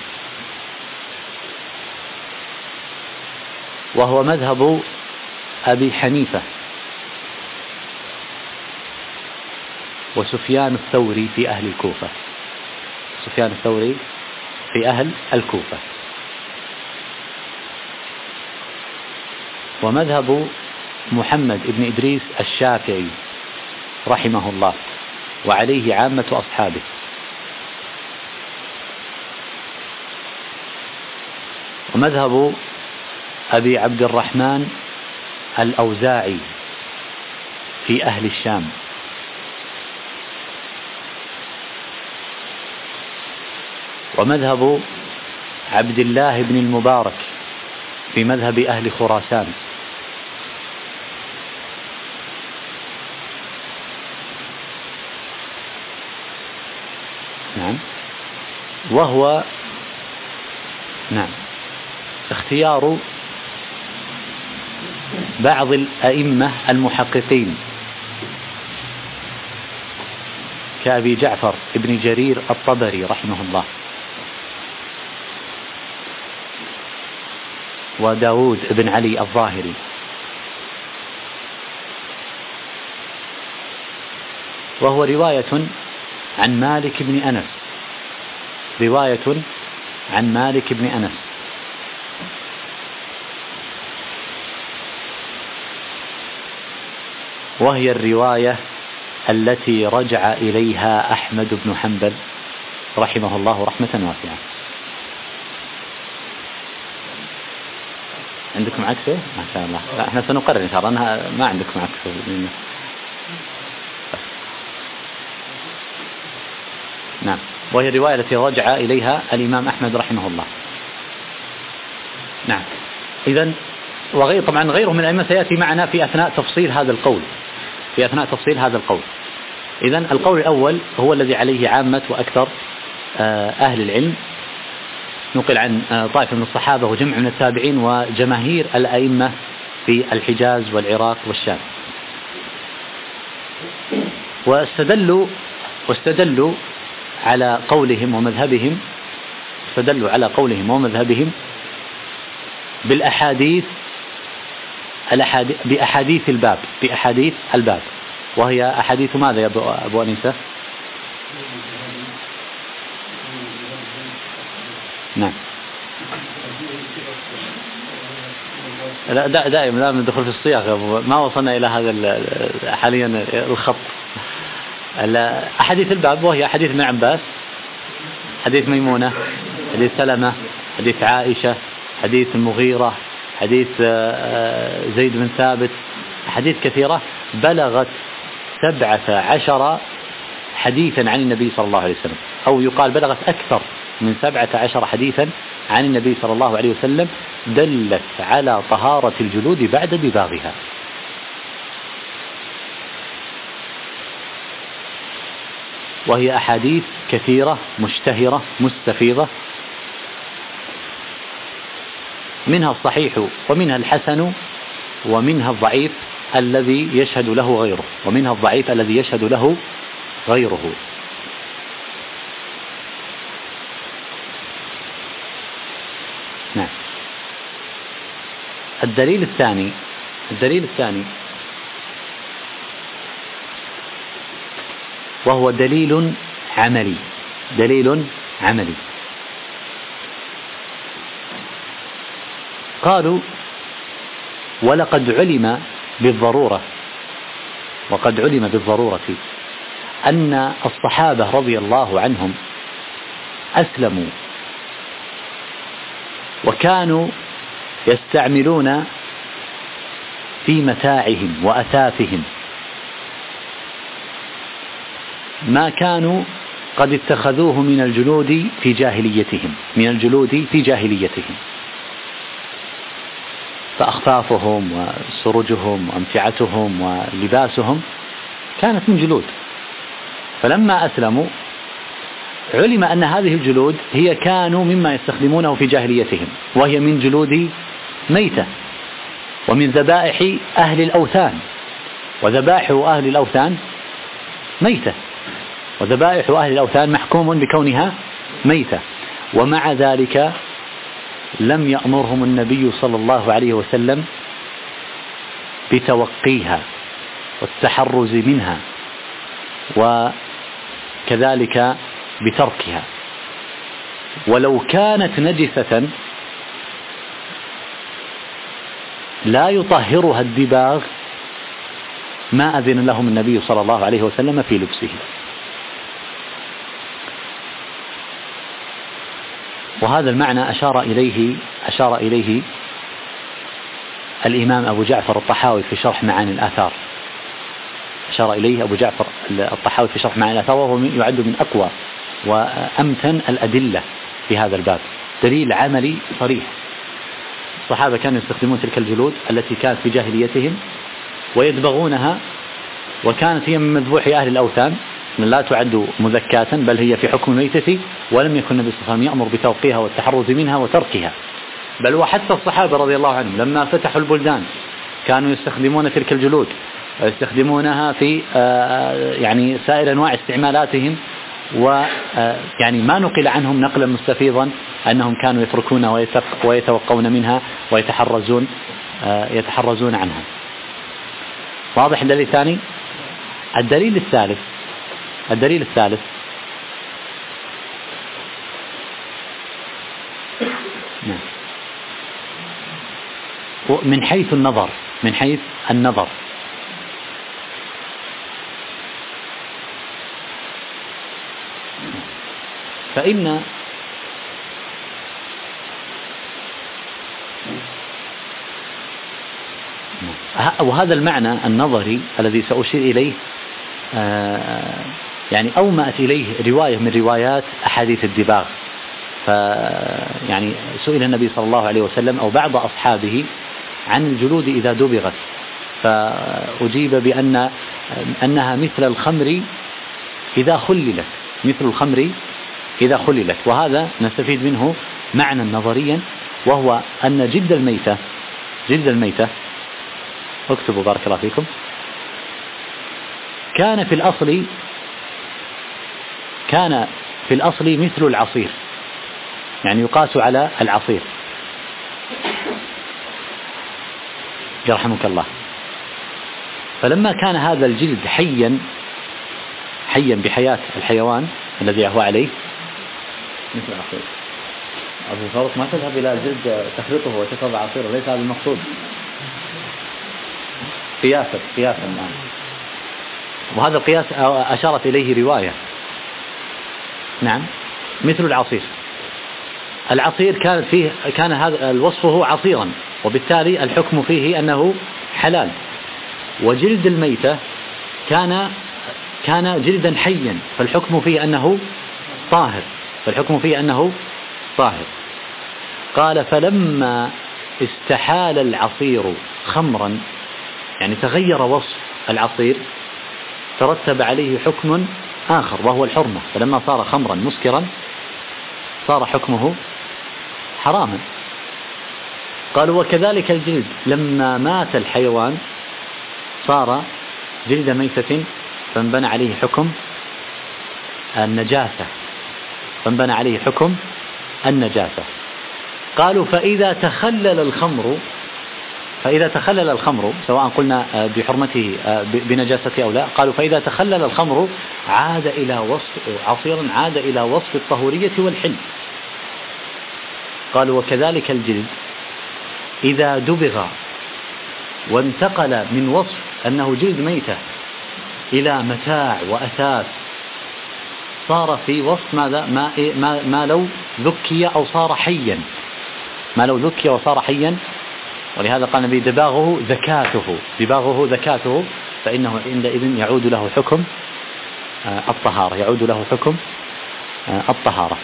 A: وهو مذهب أبي حنيفة وسفيان الثوري في أهل الكوفة، ومذهب محمد بن إدريس الشافعي رحمه الله وعليه عامة أصحابه، ومذهب أبي عبد الرحمن الأوزاعي في أهل الشام، ومذهب عبد الله بن المبارك في مذهب أهل خراسان، وهو اختيار بعض الأئمة المحققين كأبي جعفر ابن جرير الطبري رحمه الله، وداود بن علي الظاهري، وهو رواية عن مالك بن أنس، وهي الرواية التي رجع إليها أحمد بن حنبل رحمه الله رحمة واسعة. عندكم عكسه؟ ما شاء الله. لا، احنا سنقرر إن شاء الله أنها ما عندكم عكسه. نعم، وهي الرواية التي رجع إليها الإمام أحمد رحمه الله. نعم، إذن طبعا غيره من الأئمة سيأتي معنا في أثناء تفصيل هذا القول. إذن القول الأول هو الذي عليه عامة وأكثر أهل العلم، نقل عن طائفة من الصحابة وجمع من التابعين وجماهير الأئمة في الحجاز والعراق والشام. واستدلوا على قولهم ومذهبهم بأحاديث الباب، وهي أحاديث ماذا يا أبو أنيسة؟ نعم. لا دائما لا ندخل في الصياغة، ما وصلنا إلى هذا حاليا الخط. أحاديث الباب وهي حديث ابن عباس، حديث ميمونة، حديث سلمة، حديث عائشة، حديث المغيرة، حديث زيد بن ثابت، حديث كثيرة بلغت 17 حديثا عن النبي صلى الله عليه وسلم، أو يقال بلغت أكثر من 17 حديثا عن النبي صلى الله عليه وسلم، دلت على طهارة الجلود بعد دباغها. وهي أحاديث كثيرة مشتهرة مستفيضة، منها الصحيح ومنها الحسن ومنها الضعيف الذي يشهد له غيره. نعم. الدليل الثاني وهو دليل عملي. قالوا: وقد علم بالضرورة أن الصحابة رضي الله عنهم أسلموا وكانوا يستعملون في متاعهم وأثاثهم ما كانوا قد اتخذوه من الجلود في جاهليتهم، فأخفافهم وسرجهم وأمتعتهم ولباسهم كانت من جلود. فلما أسلموا علم أن هذه الجلود هي كانوا مما يستخدمونه في جاهليتهم، وهي من جلود ميتة ومن ذبائح أهل الأوثان، وذبائح أهل الأوثان ميتة، وذبائح أهل الأوثان محكوم بكونها ميتة. ومع ذلك لم يأمرهم النبي صلى الله عليه وسلم بتوقيها والتحرز منها وكذلك بتركها، ولو كانت نجسة لا يطهرها الدباغ ما أذن لهم النبي صلى الله عليه وسلم في لبسه. وهذا المعنى أشار إليه الإمام أبو جعفر الطحاوي في شرح معاني الآثار، وهو يعد من أقوى وأمتن الأدلة في هذا الباب، دليل عملي صريح. الصحابة كانوا يستخدمون تلك الجلود التي كانت في جاهليتهم ويدبغونها، وكانت هي من مذبوح أهل الأوثان، لا تعد مذكاة بل هي في حكم الميتة، ولم يكن النبي صلى الله عليه وسلم يأمر بتوقيها والتحرز منها وتركها، بل وحتى الصحابة رضي الله عنهم لما فتحوا البلدان كانوا يستخدمون تلك الجلود ويستخدمونها في يعني سائر أنواع استعمالاتهم، ويعني ما نقل عنهم نقلا مستفيضا أنهم كانوا يتركونها ويتوقون منها ويتحرزون عنها. واضح الدليل الثاني؟ الدليل الثالث من حيث النظر فإن وهذا المعنى النظري الذي سأشير إليه يعني أومأت إليه رواية من روايات أحاديث الدباغ. يعني سئل النبي صلى الله عليه وسلم أو بعض أصحابه عن الجلود إذا دبغت، فأجيب أنها مثل الخمر إذا خللت، وهذا نستفيد منه معنى نظريا، وهو أن جلد الميتة اكتبوا بارك الله فيكم، كان في الأصل مثل العصير، يعني يقاس على العصير، يرحمك الله. فلما كان هذا الجلد حيا بحياة الحيوان الذي هو عليه مثل عصير، أبو فاروق ما تذهب إلى الجلد تخلطه وتشرب عصيره، ليس هذا المقصود، قياسا الآن. وهذا القياس أشارت إليه رواية. نعم، مثل العصير كان هذا الوصفه عصيرا، وبالتالي الحكم فيه أنه حلال. وجلد الميتة كان جلدا حيا، فالحكم فيه أنه طاهر. قال فلما استحال العصير خمرا، يعني تغير وصف العصير، ترتب عليه حكم آخر وهو الحرمة. فلما صار خمرا مسكرا صار حكمه حراما. قالوا وكذلك الجلد لما مات الحيوان صار جلد ميتة، فانبنى عليه حكم النجاسة. قالوا فإذا تخلل الخمر سواء قلنا بحرمته بنجاسته أو لا، قالوا فإذا تخلل الخمر عاد إلى وصف الطهورية والحل. قالوا وكذلك الجلد إذا دبغ وانتقل من وصف أنه جلد ميتة إلى متاع وأثاث، صار في وصف ماذا؟ ما لو ذكي أو صار حيا، ولهذا قال النبي دباغه ذكاته، فإنه عندئذ يعود له حكم الطهارة.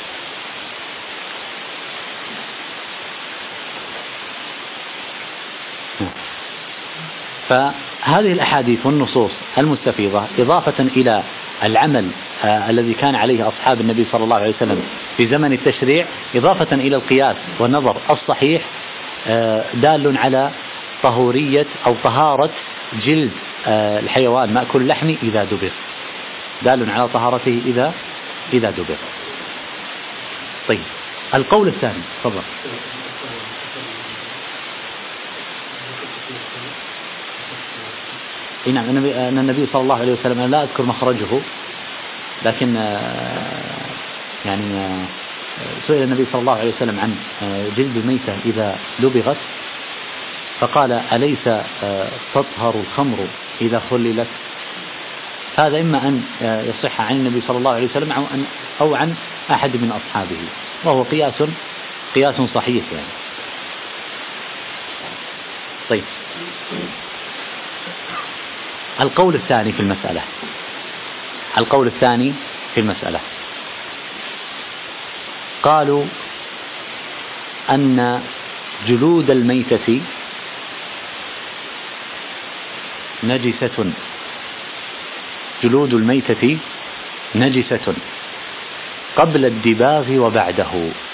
A: فهذه الأحاديث والنصوص المستفيضة إضافة إلى العمل الذي كان عليه أصحاب النبي صلى الله عليه وسلم في زمن التشريع، إضافة إلى القياس والنظر الصحيح، دال على طهورية أو طهارة جلد الحيوان مأكل اللحم إذا دبغ، دال على طهارته إذا دبغ. طيب، القول الثاني، تفضل. نعم، أن النبي صلى الله عليه وسلم، لا أذكر مخرجه، لكن يعني سئل النبي صلى الله عليه وسلم عن جلد الميتة إذا لبغت، فقال أليس تطهر الخمر إذا خللت؟ هذا إما أن يصح عن النبي صلى الله عليه وسلم أو عن أحد من أصحابه، وهو قياس صحيح يعني. طيب، القول الثاني في المسألة قالوا أن جلود الميتة نجسة قبل الدباغ وبعده.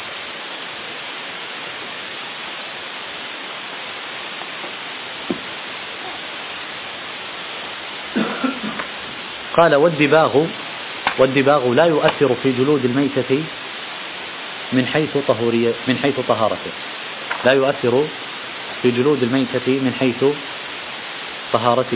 A: قال والدباغ لا يؤثر في جلود الميتة من حيث طهارته، لا يؤثر في جلود الميتة من حيث طهارته.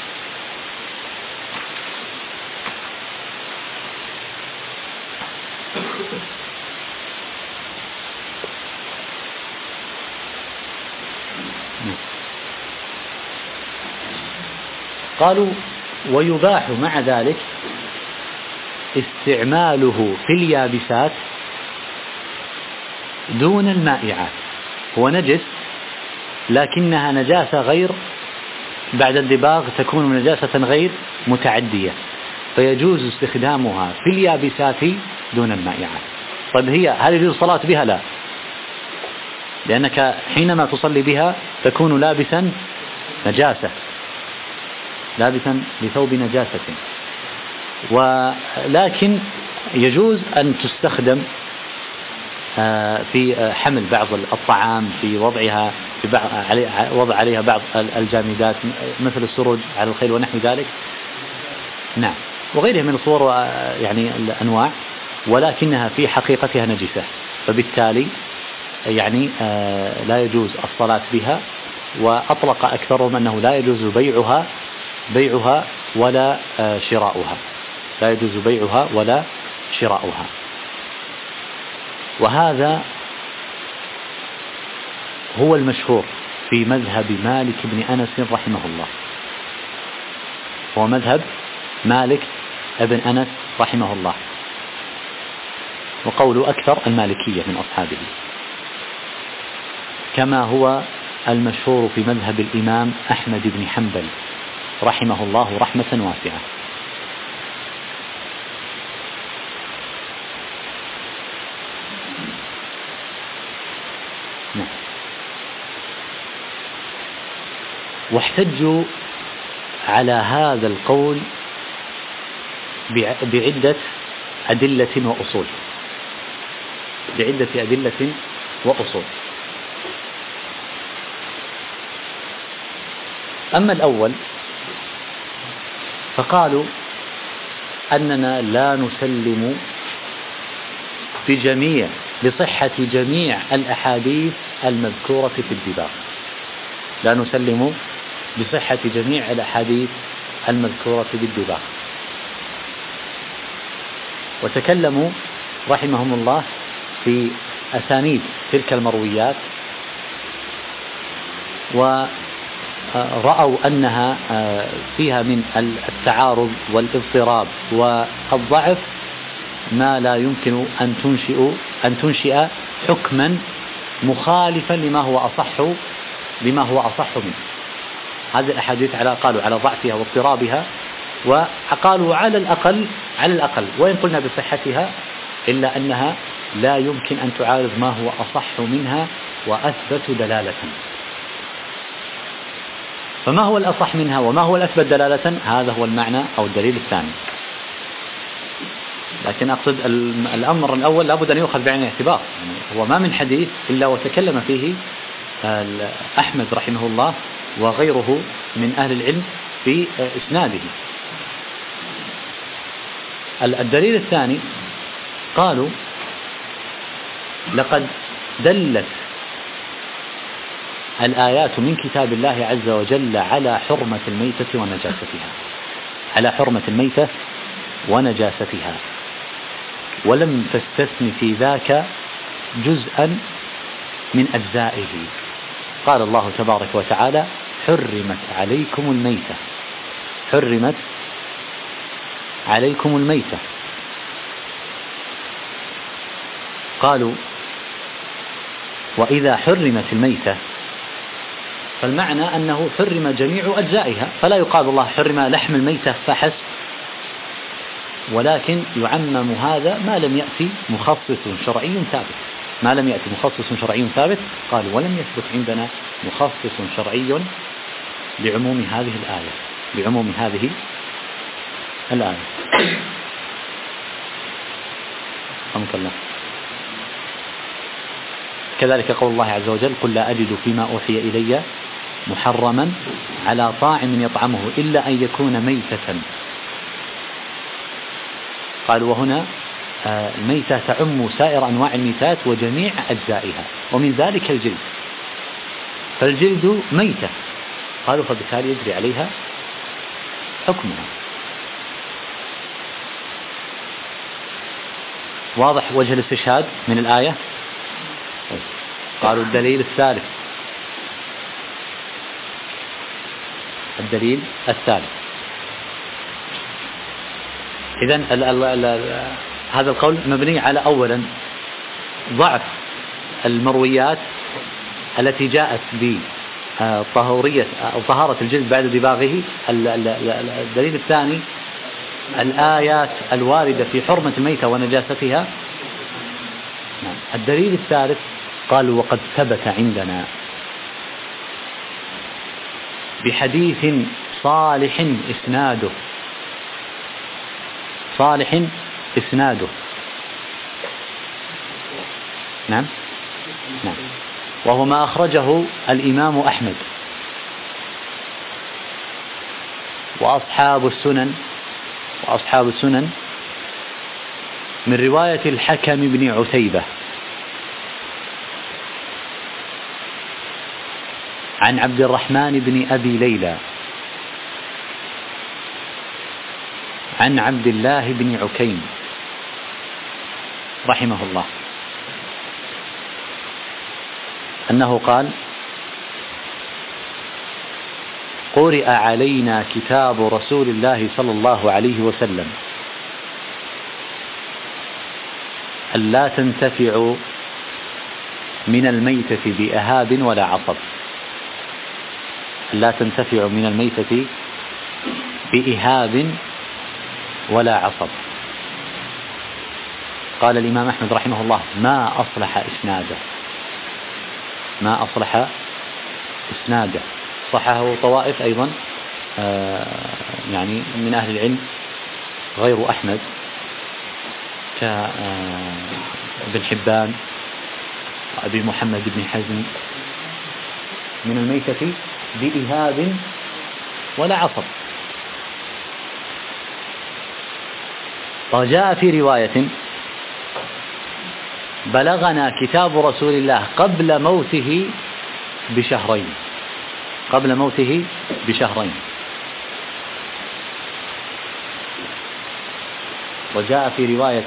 A: قالوا ويباح مع ذلك استعماله في اليابسات دون المائعات. هو نجس لكنها نجاسة غير، بعد الدباغ تكون نجاسة غير متعدية، فيجوز استخدامها في اليابسات دون المائعات. طيب، هل يجوز الصلاة بها؟ لا، لأنك حينما تصلي بها تكون لابسا لثوب نجاسة، ولكن يجوز أن تستخدم في حمل بعض الطعام، في وضع عليها بعض الجامدات مثل السروج على الخيل ونحو ذلك، نعم، وغيرها من الصور يعني الأنواع، ولكنها في حقيقتها نجسة، فبالتالي يعني لا يجوز الصلاة بها وأطلق أكثرهم أنه لا يجوز بيعها ولا شراؤها، لا يجوز بيعها ولا شراؤها. وهذا هو المشهور في مذهب مالك بن أنس رحمه الله، هو مذهب مالك بن أنس رحمه الله، وقول أكثر المالكية من أصحابه، كما هو المشهور في مذهب الإمام أحمد بن حنبل رحمه الله رحمة واسعة. واحتجوا على هذا القول بعدة أدلة وأصول، بعدة أدلة وأصول. أما الأول فقالوا أننا لا نسلم بصحة جميع الأحاديث المذكورة في الدباغ، لا نسلم بصحة جميع الأحاديث المذكورة في الدباغ. وتكلموا رحمهم الله في أسانيد تلك المرويات، ورأوا أنها فيها من التعارض والاضطراب والضعف ما لا يمكن أن تنشئ حكما مخالفا لما هو أصح منه. هذه الأحاديث قالوا على ضعفها واضطرابها، وقالوا على الأقل وإن قلنا بصحتها إلا أنها لا يمكن أن تعارض ما هو أصح منها وأثبت دلالة. فما هو الأصح منها وما هو الأثبت دلالة؟ هذا هو المعنى أو الدليل الثاني. لكن أقصد الأمر الأول لابد أن يؤخذ بعين الاعتبار، يعني هو ما من حديث إلا وتكلم فيه أحمد رحمه الله وغيره من أهل العلم في إسناده. الدليل الثاني قالوا لقد دلت الآيات من كتاب الله عز وجل على حرمة الميتة ونجاستها، ولم تستثن في ذاك جزءا من أجزائه. قال الله تبارك وتعالى: حرمت عليكم الميتة. قالوا: وإذا حرمت الميتة فالمعنى أنه حرم جميع أجزائها، فلا يقال الله حرم لحم الميتة فحسب، ولكن يعمم هذا ما لم يأتي مخصص شرعي ثابت. قال: ولم يثبت عندنا مخصص شرعي بعموم هذه الآية. رحمك الله. كذلك قول الله عز وجل: قل لا أجد فيما أوحي إلي محرما على طاعم يطعمه إلا أن يكون ميتة. قالوا: وهنا الميتة تعم سائر أنواع الميتات وجميع أجزائها، ومن ذلك الجلد، فالجلد ميتة. قالوا: فبالتالي يجري عليها حكمها. واضح وجه الاستشهاد من الآية؟ قالوا: الدليل الثالث. إذن هذا القول مبني على أولا ضعف المرويات التي جاءت بطهورية أو طهارة الجلد بعد دباغه. الدليل الثاني الآيات الواردة في حرمة الميتة ونجاستها. الدليل الثالث قالوا: وقد ثبت عندنا بحديث صالح إسناده. نعم، وهو ما أخرجه الإمام أحمد وأصحاب السنن من رواية الحكم بن عتيبة عن عبد الرحمن بن أبي ليلى عن عبد الله بن عكيم رحمه الله أنه قال: قرئ علينا كتاب رسول الله صلى الله عليه وسلم ألا تنتفعوا من الميتة بإهاب ولا عصب. لا تنتفع من الميتة بإهاب ولا عصب. قال الإمام أحمد رحمه الله: ما أصلح إسناده، ما أصلح إسناده. صححه طوائف أيضا يعني من أهل العلم غير أحمد كابن حبان وأبي محمد بن حزم من الميتة بإهاب ولا عصب. وجاء في رواية: بلغنا كتاب رسول الله قبل موته بشهرين، قبل موته بشهرين. وجاء في رواية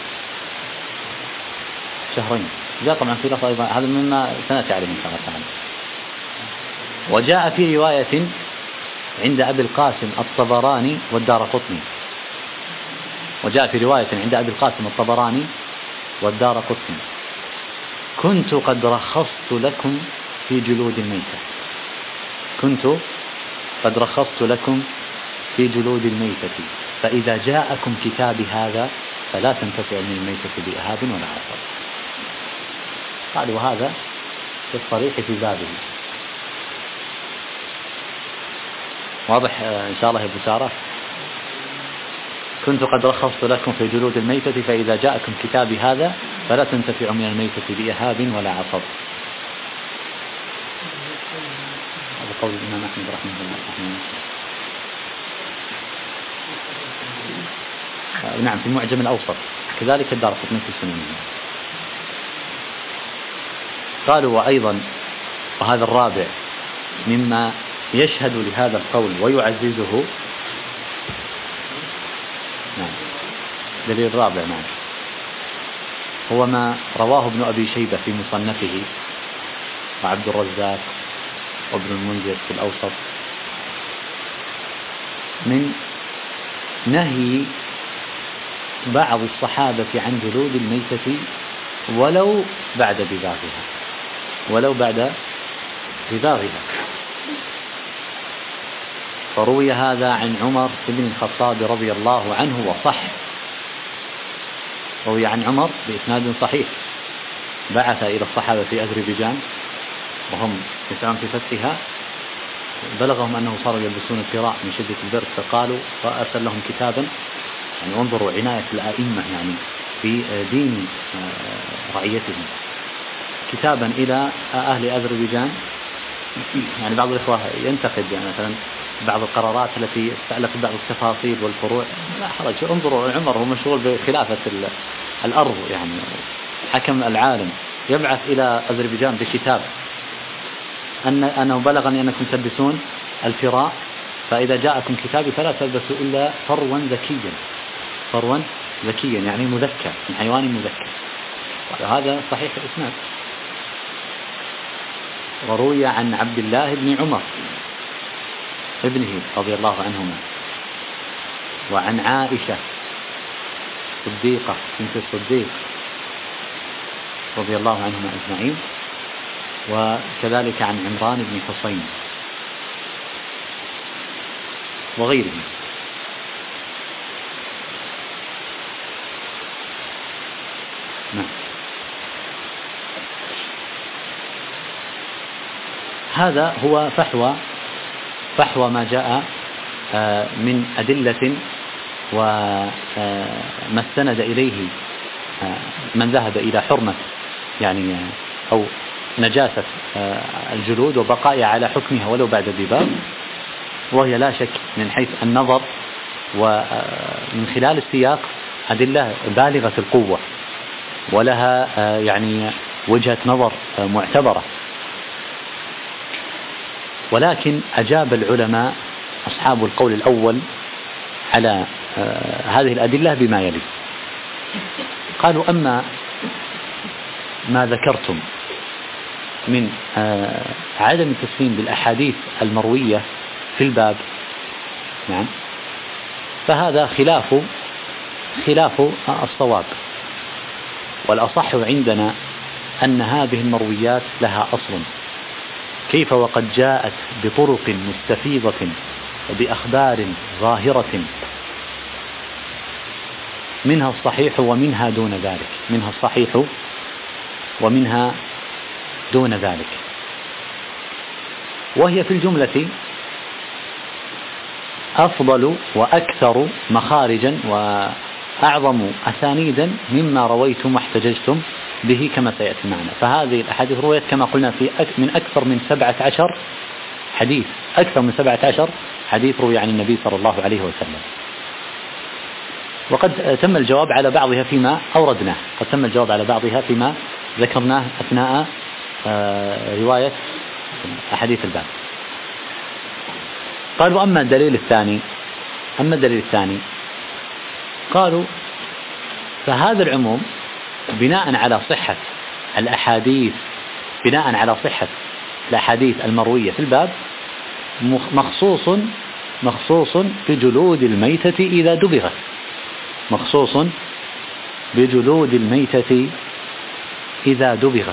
A: شهرين، جاء طبعا في لفظ أيضا، هذا مما سنأتي عليه إن شاء الله تعالى. وجاء في رواية عند أبي القاسم الطبراني والدارقطني، وجاء في رواية عند أبي القاسم الطبراني والدارقطني: كنت قد رخصت لكم في جلود الميتة، كنت قد رخصت لكم في جلود الميتة، فإذا جاءكم كتابي هذا فلا تنتفعوا من الميتة بإهاب ولا عصب. قال: وهذا في الصريح في بابه. واضح إن شاء الله يا أبو سارة؟ كنت قد رخصت لكم في جلود الميتة، فإذا جاءكم كتابي هذا فلا تنتفعوا من الميتة بإهاب ولا عصب. هذا قول الإمام أحمد رحمه الله. نعم، في المعجم الأوسط، كذلك الدارقطني في السنن. قالوا: وأيضا، وهذا الرابع مما يشهد لهذا القول ويعززه، نعم، دليل الرابع، نعم، هو ما رواه ابن أبي شيبة في مصنفه، وعبد الرزاق وابن المنذر في الأوسط، من نهي بعض الصحابة عن جلود الميتة ولو بعد بذاغها، ولو بعد بذاغها. فروي هذا عن عمر بن الخطاب رضي الله عنه وصح. روي عن عمر بإسناد صحيح: بعث إلى الصحابة في أذربيجان وهم يسعون في فتحها، بلغهم أنه صاروا يلبسون الفراء من شدة البرد، فقالوا، فأرسل لهم كتابا، يعني انظروا عناية الآئمة يعني في دين رعيتهم، كتابا إلى أهل أذربيجان. يعني بعض الإخوة ينتقد يعني مثلا بعض القرارات التي تتعلق ببعض التفاصيل والفروع، لا حرج، انظروا عمر هو مشغول بخلافة الأرض، يعني حكم العالم، يبعث إلى أذربيجان بكتاب أنه بلغني أنكم تلبسون الفراء، فإذا جاءكم كتابي فلا تلبسوا إلا فروا ذكيا، فروا ذكيا يعني مذكر، من حيوان مذكر. وهذا صحيح الإسناد. وروي عن عبد الله بن عمر ابنه رضي الله عنهما، وعن عائشة صديقة بنت الصديق رضي الله عنهما أجمعين، وكذلك عن عمران بن حصين وغيرهم. نعم. هذا هو فحوى ما جاء من أدلة وما استند إليه من ذهب إلى حرمة يعني أو نجاسة الجلود وبقائها على حكمها ولو بعد الذباب، وهي لا شك من حيث النظر ومن خلال السياق أدلة بالغة القوة ولها يعني وجهة نظر معتبرة. ولكن أجاب العلماء أصحاب القول الأول على هذه الأدلة بما يلي. قالوا: أما ما ذكرتم من عدم التسليم بالأحاديث المروية في الباب، نعم، فهذا خلاف الصواب، والأصح عندنا أن هذه المرويات لها أصل، كيف وقد جاءت بطرق مستفيضة وبأخبار ظاهرة، منها الصحيح ومنها دون ذلك، منها الصحيح ومنها دون ذلك، وهي في الجملة أفضل وأكثر مخارجا وأعظم أسانيدا مما رويتم واحتججتم به كما سيأتي معنا. فهذه الأحاديث رويت كما قلنا من أكثر من 17 حديث، أكثر من 17 حديث روي عن النبي صلى الله عليه وسلم. وقد تم الجواب على بعضها فيما أوردناه، قد تم الجواب على بعضها فيما ذكرناه أثناء رواية أحاديث الباب. قالوا: أما الدليل الثاني قالوا: فهذا العموم بناء على صحة الأحاديث المروية في الباب مخصوص بجلود الميتة إذا دبغت، مخصوص بجلود الميتة إذا دبغت.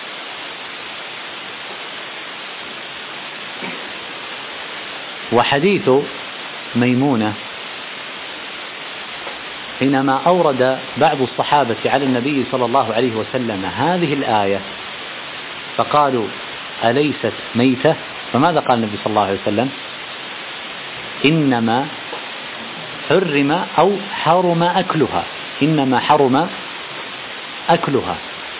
A: وحديث ميمونة حينما أورد بعض الصحابة على النبي صلى الله عليه وسلم هذه الآية فقالوا: أليست ميتة؟ فماذا قال النبي صلى الله عليه وسلم؟ إنما حرم أكلها، إنما حرم أكلها.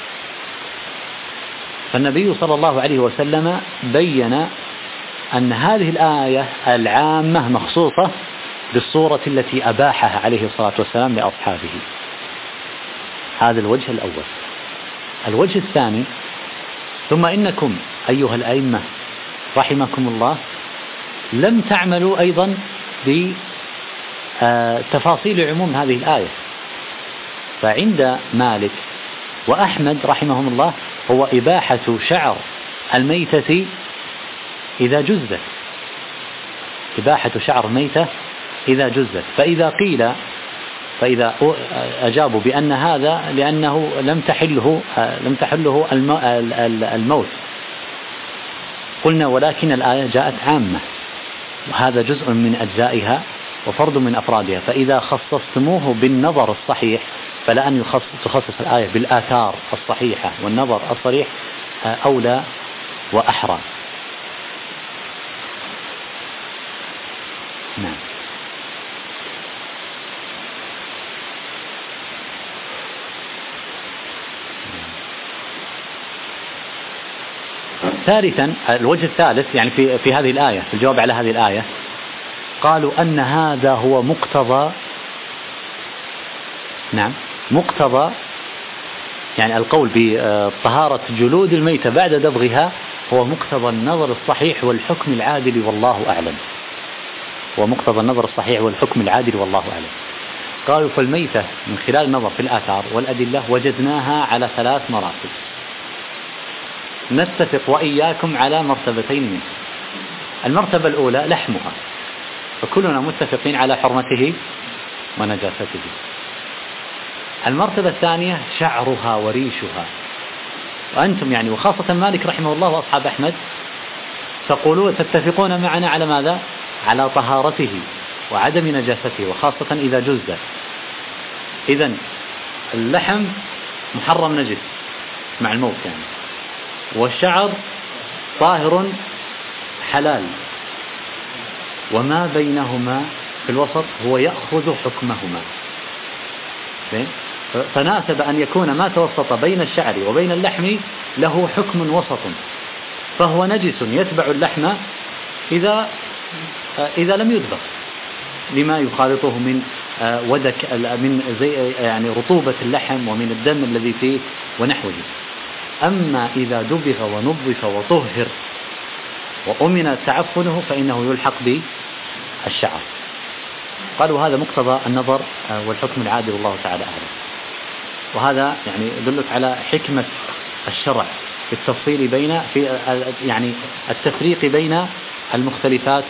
A: فالنبي صلى الله عليه وسلم بين أن هذه الآية العامة مخصوصة بالصورة التي أباحها عليه الصلاة والسلام لأصحابه. هذا الوجه الأول. الوجه الثاني: ثم إنكم أيها الأئمة رحمكم الله لم تعملوا أيضا بتفاصيل عموم هذه الآية. فعند مالك وأحمد رحمهم الله هو إباحة شعر الميتة إذا جزت، إباحة شعر ميتة إذا جزت. فإذا أجابوا بأن هذا لأنه لم تحله الموت، قلنا: ولكن الآية جاءت عامة، وهذا جزء من أجزائها وفرد من أفرادها، فإذا خصصتموه بالنظر الصحيح فلا أن تخصص الآية بالآثار الصحيحة والنظر الصريح أولى وأحرى. نعم. ثالثا، الوجه الثالث يعني في هذه الآية، في الجواب على هذه الآية، قالوا أن هذا هو مقتضى يعني القول بطهارة جلود الميتة بعد دبغها هو مقتضى النظر الصحيح والحكم العادل والله أعلم. ومقتضى النظر الصحيح والحكم العادل والله أعلم. قالوا: فالميتة من خلال النظر في الآثار والأدلة وجدناها على 3 مراتب، نتفق وإياكم على مرتبتين منها. المرتبة الأولى لحمها، فكلنا متفقين على حرمته ونجاسته. المرتبة الثانية شعرها وريشها، وأنتم يعني وخاصة مالك رحمه الله وأصحاب أحمد تتفقون معنا على ماذا؟ على طهارته وعدم نجاسته، وخاصة إذا جز. إذن اللحم محرم نجس مع الموت يعني، والشعر طاهر حلال، وما بينهما في الوسط هو يأخذ حكمهما. فناسب أن يكون ما توسط بين الشعر وبين اللحم له حكم وسط، فهو نجس يتبع اللحم إذا لم يدبغ، لما يخالطه من ودك من زي يعني رطوبة اللحم ومن الدم الذي فيه ونحوه. أما إذا دبغ ونظف وطهر وأمن تعفنه فإنه يلحق بالشعر. قالوا هذا مقتضى النظر والحكم العادل والله تعالى أعلم. وهذا يعني يدلك على حكمة الشرع في التفصيل بين يعني التفريق بين المختلفات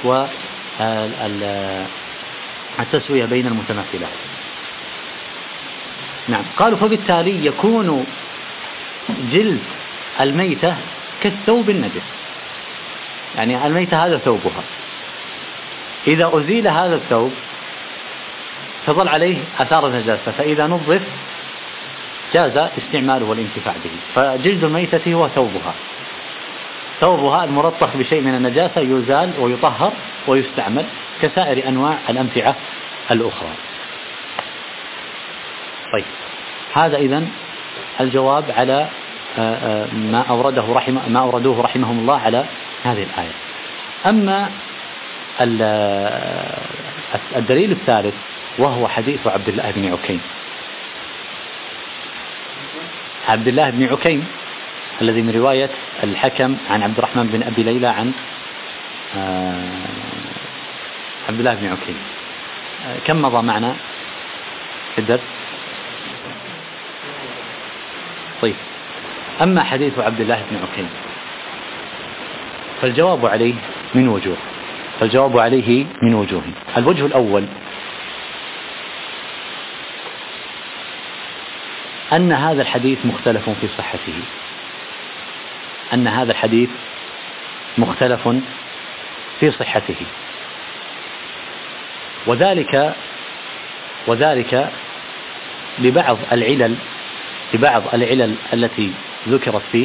A: والتسوية بين المتماثلات. نعم. قالوا فبالتالي يكون جلد الميتة كالثوب النجس، يعني الميتة هذا ثوبها، إذا أزيل هذا الثوب تظل عليه أثار النجاسة، فإذا نظف جاز استعماله والانتفاع به. فجلد الميتة هو ثوبها الملطخ بشيء من النجاسة يزال ويطهر ويستعمل كسائر أنواع الأمتعة الأخرى. طيب، هذا إذن الجواب على ما أوردوه رحمهم الله على هذه الآية. أما الدليل الثالث وهو حديث عبد الله بن عكيم. عبد الله بن عكيم الذي من رواية الحكم عن عبد الرحمن بن أبي ليلى عن عبد الله بن عكيم. كم مضى معنا في الدرس؟ طيب، أما حديث عبد الله بن عكيم فالجواب عليه من وجوه. الوجه الأول أن هذا الحديث مختلف في صحته، وذلك لبعض العلل التي ذكرت فيه،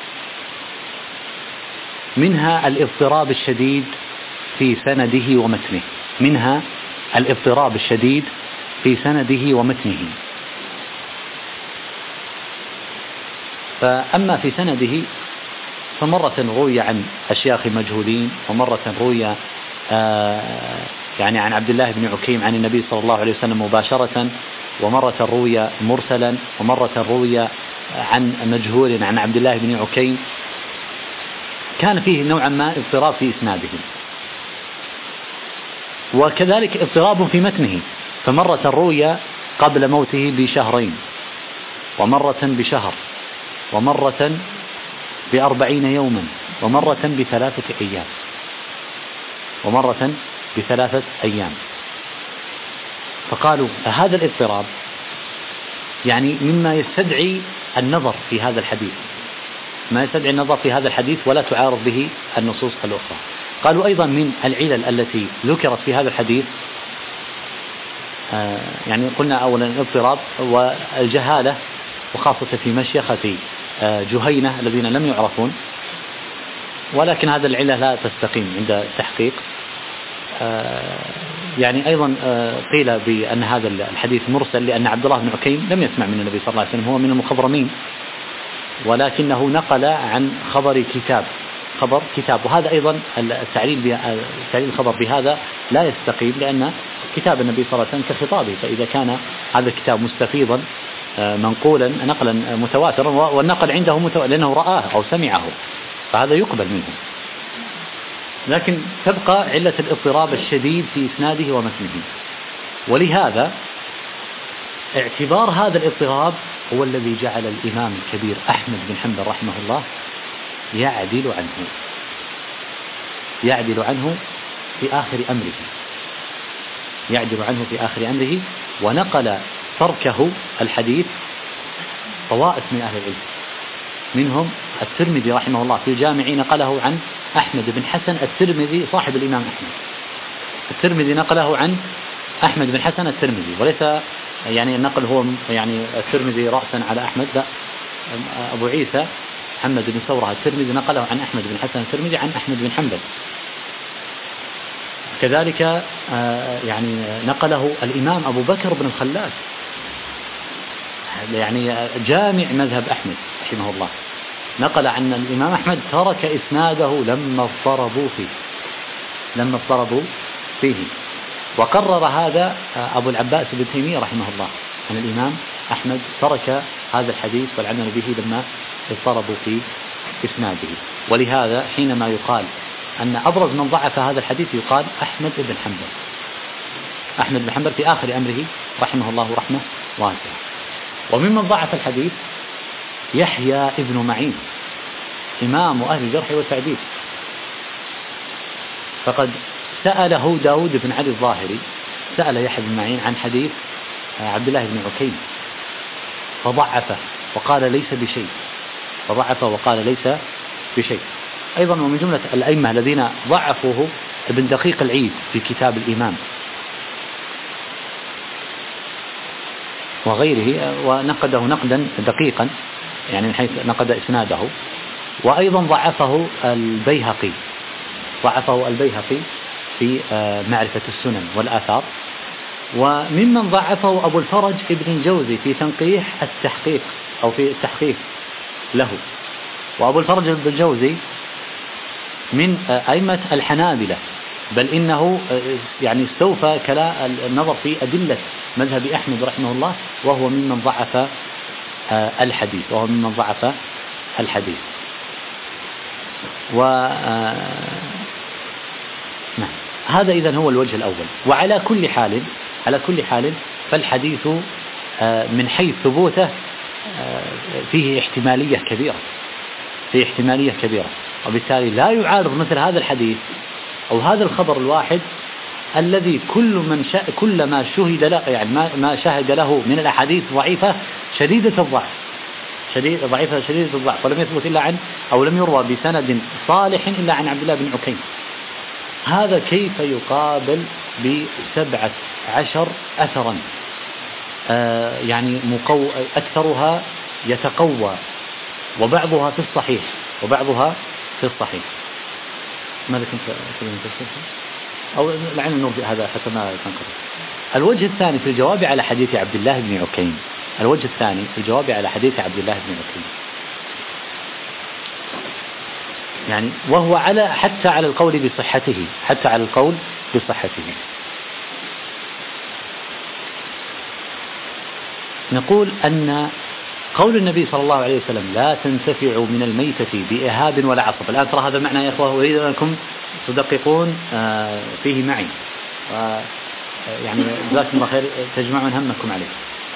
A: منها الاضطراب الشديد في سنده ومتنه. فأما في سنده فمرة روي عن أشياخ مجهولين، ومرة روي يعني عن عبد الله بن عكيم عن النبي صلى الله عليه وسلم مباشرة، ومرة روي مرسلا، ومرة روي عن مجهول عن عبد الله بن عكيم. كان فيه نوعا ما اضطراب في إسناده، وكذلك اضطراب في متنه، فمرة روي قبل موته بشهرين، ومرة بشهر، ومرة ب40 يوما، ومرة ب3 أيام. فقالوا هذا الاضطراب يعني مما يستدعي النظر في هذا الحديث، ولا تعارض به النصوص الأخرى. قالوا أيضا من العلل التي ذكرت في هذا الحديث، يعني قلنا أولا الاضطراب والجهالة، وخاصة في مشيخة جهينة الذين لم يعرفون، ولكن هذا العلة لا تستقيم عند التحقيق. يعني أيضا قيل بأن هذا الحديث مرسل، لأن عبد الله بن عكيم لم يسمع من النبي صلى الله عليه وسلم، هو من المخضرمين، ولكنه نقل عن خبر كتاب. وهذا أيضا التعليل الخبر بهذا لا يستقيم، لأن كتاب النبي صلى الله عليه وسلم كخطابه، فإذا كان هذا الكتاب مستفيضا منقولا نقلا متواترا، والنقل عنده لأنه رآه أو سمعه، فهذا يقبل منه. لكن تبقى علة الاضطراب الشديد في إسناده ومتنه، ولهذا اعتبار هذا الاضطراب هو الذي جعل الإمام الكبير أحمد بن حنبل رحمه الله يعدل عنه في آخر أمره، ونقل تركه الحديث طوائف من أهل العلم، منهم الترمذي رحمه الله في الجامع نقله عن أحمد بن حسن الترمذي صاحب الإمام أحمد. الترمذي نقله عن أحمد بن حسن الترمذي، وليس يعني النقل هو يعني الترمذي رأسا على أحمد، لا، أبو عيسى محمد بن ثورة الترمذي نقله عن أحمد بن حسن الترمذي عن أحمد بن حنبل. كذلك يعني نقله الإمام أبو بكر بن الخلال، يعني جامع مذهب أحمد رحمه الله، نقل عن الإمام أحمد ترك إسناده لما اضطربوا فيه. وقرر هذا أبو العباس بن تيمية رحمه الله أن الإمام أحمد ترك هذا الحديث والعمل به لما اضطربوا في إسناده. ولهذا حينما يقال أن أبرز من ضعف هذا الحديث يقال أحمد بن حنبل. أحمد بن حنبل في آخر أمره رحمه الله رحمة واسعة. وممن ضعف الحديث يحيى ابن معين إمام أهل الجرح والتعديل، فقد سأله داود بن علي الظاهري، سأل يحيى بن معين عن حديث عبد الله بن عكيم فضعفه وقال ليس بشيء، فضعفه وقال ليس بشيء. أيضا ومن جملة الأئمة الذين ضعفوه ابن دقيق العيد في كتاب الإيمان وغيره، ونقده نقدا دقيقا يعني من حيث نقد إسناده. وأيضا ضعفه البيهقي في معرفة السنن والآثار. وممن ضعفه أبو الفرج ابن الجوزي في تنقيح التحقيق أو في التحقيق له. وأبو الفرج ابن الجوزي من أئمة الحنابلة، بل إنه يعني استوفى النظر في أدلة مذهب أحمد رحمه الله، وهو ممن ضعف الحديث هذا إذن هو الوجه الأول. وعلى كل حال فالحديث من حيث ثبوته فيه احتمالية كبيرة، وبالتالي لا يعارض مثل هذا الحديث أو هذا الخبر الواحد الذي كل ما شهد له، يعني ما شهد له من الأحاديث ضعيفة شديدة الضعف، ولم يثبت إلا عن أو لم يروى بسند صالح إلا عن عبد الله بن عكيم. هذا كيف يقابل ب17 أثرا يعني أكثرها يتقوى وبعضها في الصحيح. ماذا كنت تقول؟ أو لعل نرجع هذا حتى ما تنقطع. الوجه الثاني في الجواب على حديث عبد الله بن عكيم، يعني وهو حتى على القول بصحته، نقول أن قول النبي صلى الله عليه وسلم لا تنتفعوا من الميتة بإهاب ولا عصب. الآن ترى هذا المعنى يا إخوة، أريد أنكم تدققون فيه معي، يعني جزاكم الله خير تجمعون همكم عليه.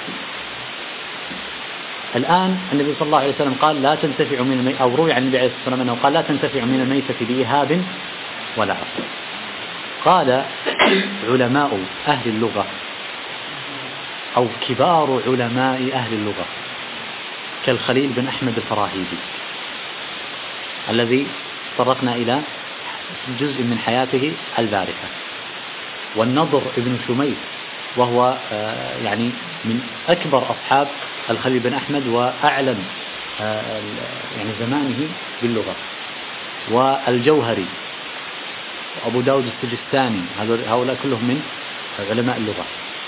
A: الآن النبي صلى الله عليه وسلم قال لا تنتفعوا من الميتة، أو روي عن النبي عليه الصلاة والسلام أنه قال لا تنتفعوا من الميتة بإهاب ولا عصب. قال علماء أهل اللغة أو كبار علماء أهل اللغة كالخليل بن أحمد الفراهيدي الذي طرقنا إلى جزء من حياته البارحة، والنضر ابن شميس وهو يعني من أكبر أصحاب الخليل بن أحمد وأعلم يعني زمانه باللغة، والجوهري وأبو داود السجستاني، هؤلاء كلهم من علماء اللغة.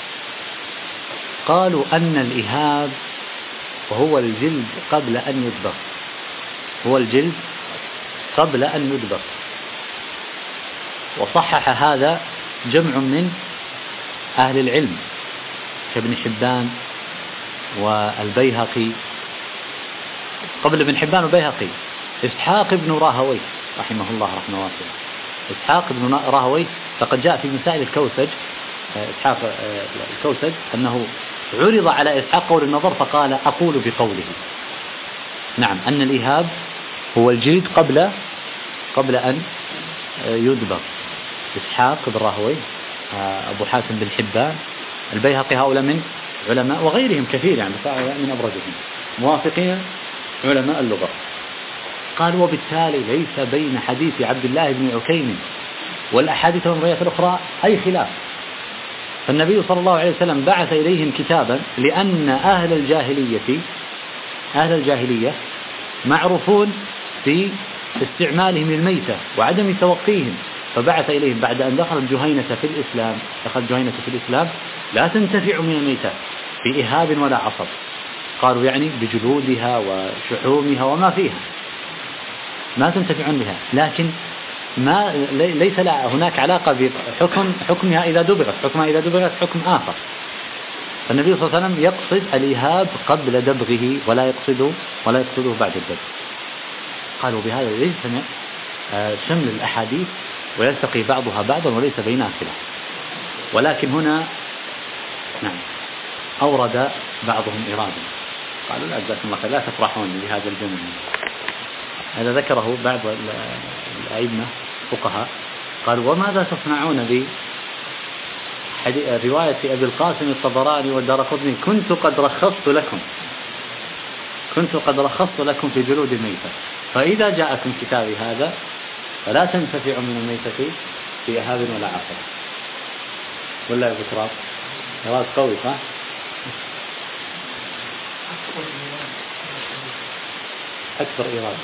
A: قالوا أن الإهاب وهو الجلد قبل أن يدبغ، وصحح هذا جمع من أهل العلم كابن حبان والبيهقي. قبل ابن حبان والبيهقي إسحاق بن راهويه رحمه الله رحمه واسعة. إسحاق بن راهويه فقد جاء في مسائل الكوسج، إسحاق الكوسج أنه عرض على إسحاق قول النظر فقال أقول بقوله. نعم، أن الإهاب هو الجلد قبل أن يدبغ. إسحاق بن راهويه، أبو حاتم بن حبان، البيهقي، هؤلاء من علماء وغيرهم كثير، يعني من أبرزهم موافقين علماء اللغة. قال وبالتالي ليس بين حديث عبد الله بن عكيم والأحاديث المرويات الأخرى أي خلاف. فالنبي صلى الله عليه وسلم بعث إليهم كتابا لأن أهل الجاهلية معروفون في استعمالهم الميتة وعدم توقيهم، فبعث إليهم بعد أن دخلت جهينة في الإسلام لا تنتفع من الميتة بإهاب ولا عصب. قالوا يعني بجلودها وشحومها وما فيها، ما تنتفعون بها، لكن ليس هناك علاقة بحكمها إذا دبغت، حكم آخر. فالنبي صلى الله عليه وسلم يقصد الإهاب قبل دبغه ولا يقصده بعد الدبغ. قالوا بهذا شمل الأحاديث ويلتقي بعضها بعضا وليس بينها خلاف. ولكن هنا نعم أورد بعضهم إرادة، قالوا لا جزاكم الله خير لا تفرحون بهذا الجمل. هذا ذكره بعض الأئمة الفقهاء، قالوا وماذا تصنعون برواية أبي القاسم الطبراني والدارقطني كنت قد رخصت لكم في جلود الميتة، فإذا جاءكم كتابي هذا فلا تنتفعوا من الميتة في إهاب ولا عقل. ولا يا بكرات جواز قوي صح؟ أكثر إرادة.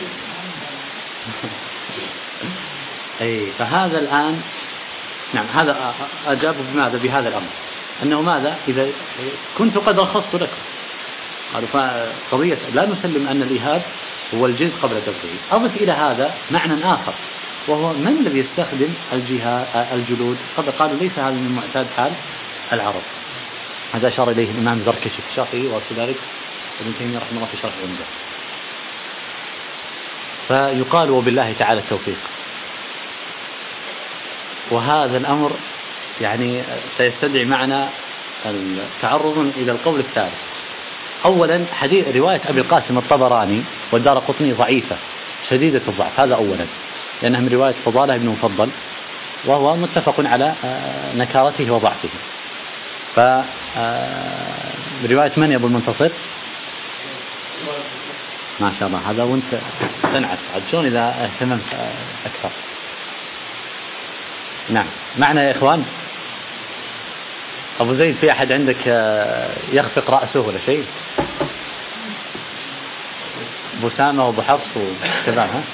A: أي فهذا الآن نعم هذا أجاب بماذا بهذا الأمر أنه ماذا إذا كنت قد رخصت لكم. قالوا فقضية لا نسلم أن الإهاب هو الجلد قبل دفعه. أضف إلى هذا معنى آخر وهو من الذي يستخدم الجلود؟ قالوا ليس هذا من معتاد حال العرب. هذا أشار إليه الإمام الزركشي في الشافعي وكذلك ابن تيمية رحمه الله في شرح العمدة. فيقال وبالله تعالى التوفيق. وهذا الأمر يعني سيستدعي معنا التعرض إلى القول الثالث. أولا حديث رواية أبي القاسم الطبراني والدارقطني ضعيفة شديدة الضعف، هذا أولا، لأنها من رواية فضالة بن مفضل وهو متفق على نكارته وضعفه. فرواية من يا أبو المنتصر؟ ما شاء الله هذا وانت تنعس عاد شلون إذا اهتممت أكثر. نعم معنا يا إخوان. أبو زيد في أحد عندك يخفق رأسه ولا شيء؟ أبو سامة وأبو حفص وكذا ها؟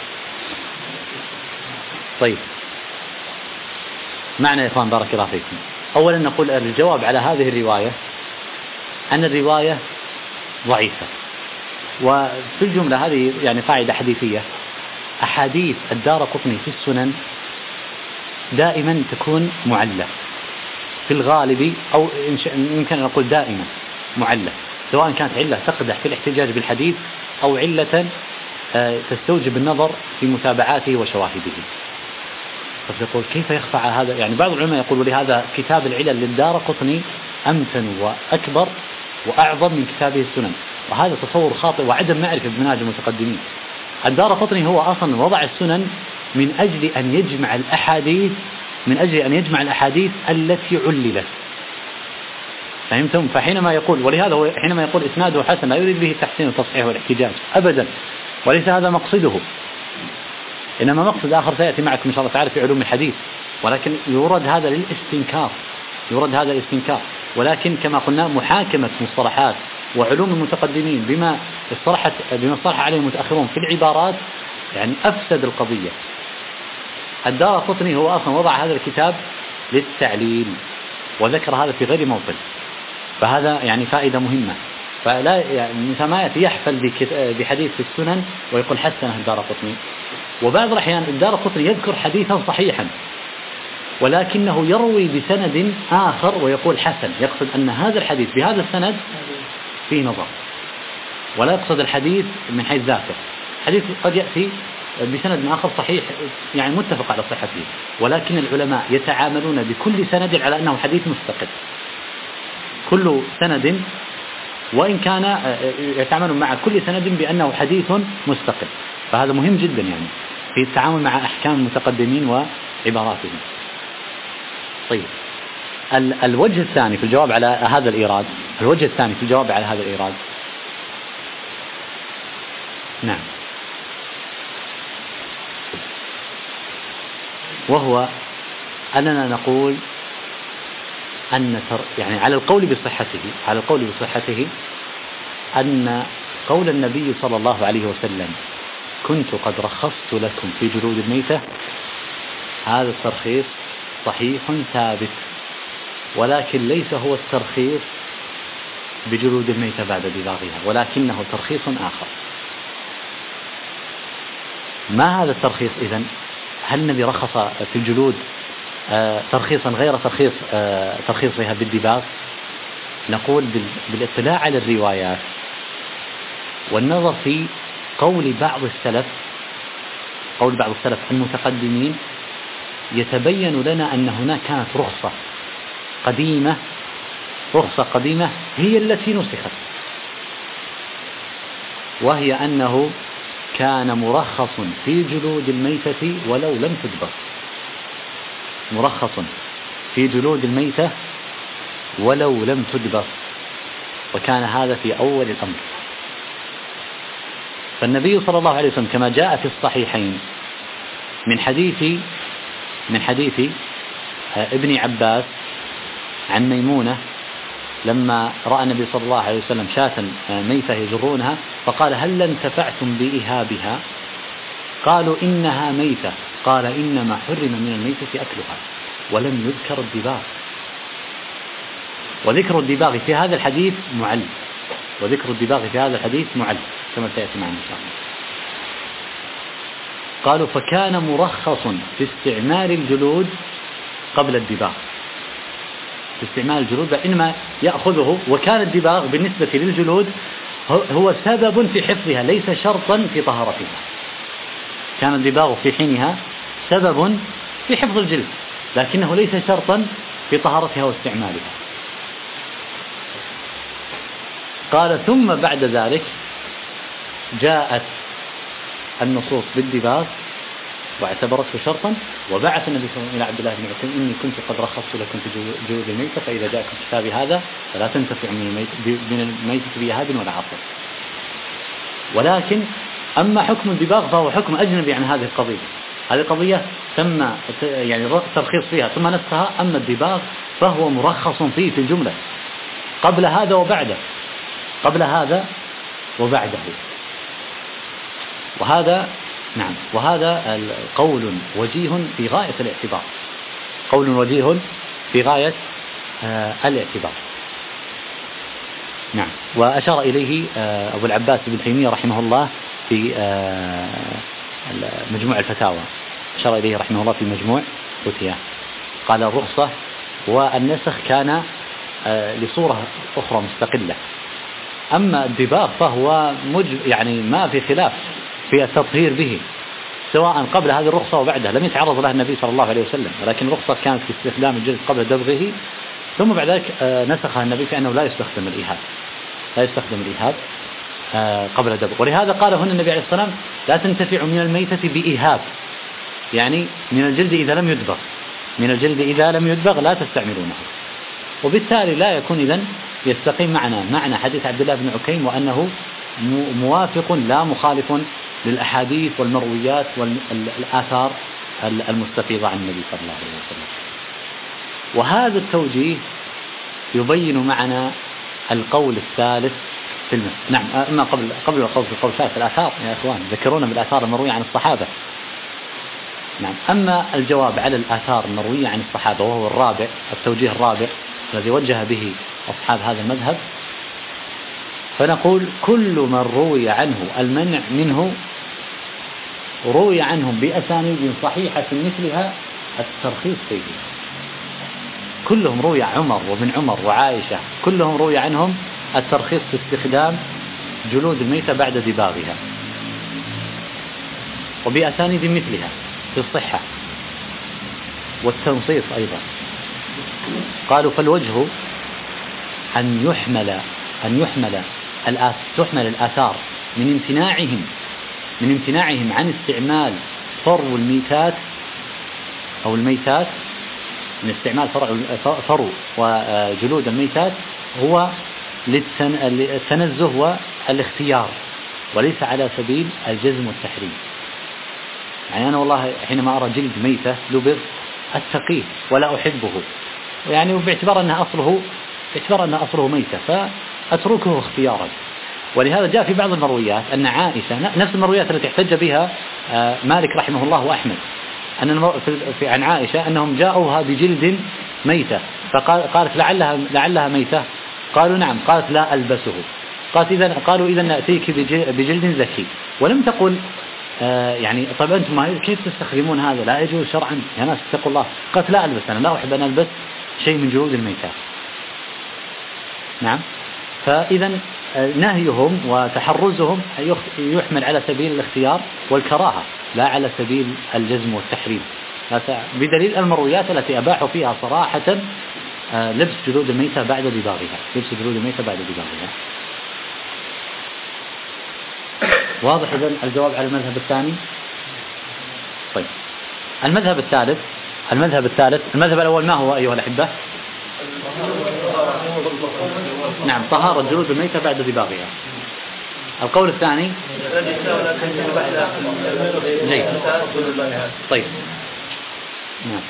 A: طيب معنا يا إخوان بارك الله فيكم. أولا نقول الجواب على هذه الرواية أن الرواية ضعيفة. وفي الجملة هذه يعني قاعدة حديثية، أحاديث الدارقطني في السنن دائما تكون معلة في الغالب، أو يمكن أن نقول دائما معلة، سواء كانت علة تقدح في الاحتجاج بالحديث أو علة تستوجب النظر في متابعاته وشواهده. فيقول كيف يخفى هذا؟ يعني بعض العلماء يقول لهذا كتاب العلل للدارقطني أمتن وأكبر وأعظم من كتابه السنن، وهذا تصور خاطئ وعدم معرفة بمنهج المتقدمين. الدارقطني هو أصلا وضع السنن من أجل أن يجمع الأحاديث التي عللت. فهمتم؟ فحينما يقول ولهذا هو حينما يقول إسناده حسن لا يريد به التحسين والتصحيح والاحتجاج أبدا، وليس هذا مقصده، إنما مقصد آخر سيأتي معكم إن شاء الله تعالى في علوم الحديث. ولكن يورد هذا للاستنكار، ولكن كما قلنا محاكمة مصطلحات وعلوم المتقدمين بما اصطلح عليه المتأخرون في العبارات يعني أفسد القضية. الدارقطني هو أصلا وضع هذا الكتاب للتعليل وذكر هذا في غير موطن، فهذا يعني فائدة مهمة. فلا يعني ما يأتي يحفل بحديث في السنن ويقول حسنه الدارقطني. وبعض الأحيان الدارقطني يذكر حديثا صحيحا ولكنه يروي بسند آخر ويقول حسن، يقصد أن هذا الحديث بهذا السند فيه نظر، ولا يقصد الحديث من حيث ذاته. حديث قد يأتي بسند آخر صحيح يعني متفق على صحته، ولكن العلماء يتعاملون بكل سند على أنه حديث مستقل، كل سند وإن كان يتعاملون مع كل سند بأنه حديث مستقل. فهذا مهم جدا يعني في التعامل مع أحكام المتقدمين وعباراتهم. طيب الوجه الثاني في الجواب على هذا الإيراد، نعم، وهو أننا نقول أن يعني على القول بصحته أن قول النبي صلى الله عليه وسلم كنت قد رخصت لكم في جلود الميتة، هذا الترخيص صحيح ثابت، ولكن ليس هو الترخيص بجلود الميتة بعد دباغها، ولكنه ترخيص آخر. ما هذا الترخيص إذن؟ هل النبي رخص في الجلود ترخيصا غير ترخيصها بالدباغ؟ نقول بالاطلاع على الروايات والنظر في قول بعض السلف قول بعض السلف المتقدمين يتبين لنا أن هناك كانت رخصة قديمة هي التي نسخت، وهي أنه كان مرخص في جلود الميتة ولو لم تدبغ، مرخص في جلود الميتة ولو لم تدبغ، وكان هذا في أول الأمر. فالنبي صلى الله عليه وسلم كما جاء في الصحيحين من حديث ابن عباس عن ميمونة لما رأى النبي صلى الله عليه وسلم شاة ميتة يجرونها فقال: هل انتفعتم بإهابها؟ قالوا: إنها ميتة. قال: إنما حرم من الميتة أكلها ولم يذكر الدباغ، وذكر الدباغ في هذا الحديث معل، كما سيأتي معنا إن شاء الله. قالوا: فكان مرخص في استعمال الجلود قبل الدباغ، في استعمال الجلود إنما يأخذه، وكان الدباغ بالنسبة للجلود هو سبب في حفظها ليس شرطا في طهارتها. كان الدباغ في حينها سبب في حفظ الجلد لكنه ليس شرطا في طهارتها واستعمالها. قال: ثم بعد ذلك جاءت النصوص بالدباغ واعتبرته شرطا، وبعث النبي صلى الله عليه وسلم إلى عبد الله بن عتيم: إني كنت قد رخصت لكم في جلود الميتة، فإذا جاءكم كتابي هذا فلا تنتفع من الميتة بإهاب ولا عصر. ولكن أما حكم الدباغ فهو حكم أجنبي عن هذه القضية. هذه القضية تم يعني ترخيص فيها ثم نسخها. أما الدباغ فهو مرخص فيه في الجملة قبل هذا وبعده. وهذا قول وجيه في غاية الاعتبار، نعم. وأشار إليه أبو العباس ابن تيمية رحمه الله في مجموع الفتاوى، أشار إليه رحمه الله في مجموع فتية. قال: الرخصة والنسخ كان لصورة أخرى مستقلة. أما الدباغ فهو يعني ما في خلاف في التطهير به، سواء قبل هذه الرخصة وبعدها، لم يتعرض لها النبي صلى الله عليه وسلم، ولكن الرخصة كانت في استخدام الجلد قبل دبغه، ثم بعد ذلك نسخها النبي في أنه لا يستخدم الإيهاب قبل دبغ. ولهذا قال هنا النبي عليه الصلاة والسلام: لا تنتفع من الميتة بإيهاب، يعني من الجلد إذا لم يدبغ لا تستعملونه. وبالتالي لا يكون إذن يستقيم معنى حديث عبد الله بن عكيم، وأنه موافق لا مخالف للأحاديث والمرويات والآثار المستفيضة عن النبي صلى الله عليه وسلم. وهذا التوجيه يبين معنا القول الثالث في المسألة. نعم، أما قبل القول في القول الثالث الآثار يا أخوان ذكرونا بالآثار المروية عن الصحابة. نعم، أما الجواب على الآثار المروية عن الصحابة وهو التوجيه الرابع الذي وجه به أصحاب هذا المذهب، فنقول: كل من روي عنه المنع منه روي عنهم بأسانيد صحيحة مثلها الترخيص فيه. كلهم روي عمر وابن عمر وعائشة، كلهم روي عنهم الترخيص في استخدام جلود الميتة بعد دباغها، وبأسانيد مثلها في الصحة والتنصيص أيضا. قالوا: فالوجه أن تحمل الآثار من امتناعهم عن استعمال فرو الميتات أو الميتات، من استعمال فرو وجلود الميتات، هو للتنزه والاختيار، وليس على سبيل الجزم والتحريم. يعني أنا والله حينما أرى جلد ميتة لبغ أتقيه ولا أحبه، يعني باعتبار أنها أصله ميتة فأتركه اختيارا. ولهذا جاء في بعض المرويات أن عائشة، نفس المرويات التي احتج بها مالك رحمه الله وأحمد، عن عائشة أنهم جاءوها بجلد ميتة فقالت لعلها ميتة، قالوا: نعم. قالت: لا ألبسه. قالوا: إذا نأتيك بجلد زكي. ولم تقل يعني طيب أنتم كيف تستخدمون هذا؟ لا يجوز شرعا يا ناس، اتقوا الله. قالت: لا ألبس، أنا لا أحب أن ألبس شيء من جلود الميتات. نعم. فإذا نهيهم وتحرزهم يحمل على سبيل الاختيار والكراهة لا على سبيل الجزم والتحريم، بدليل المرويات التي أباحوا فيها صراحة لبس جلود الميتة بعد دباغها، لبس جلود الميتة بعد دباغها. واضح إذن الجواب على المذهب الثاني. طيب المذهب الثالث المذهب الأول ما هو أيها الأحبة؟ نعم، طهارة جلود الميتة بعد دباغها. القول الثاني جيد. طيب نعم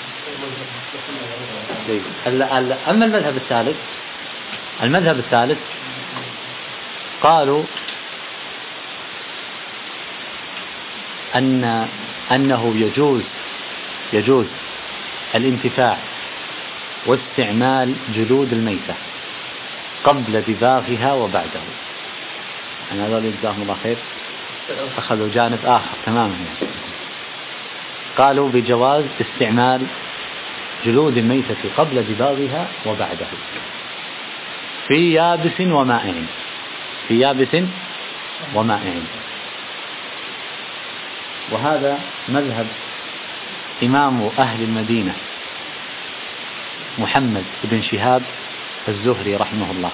A: جيد. أما المذهب الثالث قالوا أنه يجوز الانتفاع واستعمال جلود الميتة قبل دباغها وبعده. أنا هذول جزاهم الله خير أخذوا جانب آخر تماما يعني. قالوا بجواز استعمال جلود الميتة قبل دباغها وبعده في يابس ومائع. وهذا مذهب إمام أهل المدينة محمد بن شهاب الزهري رحمه الله،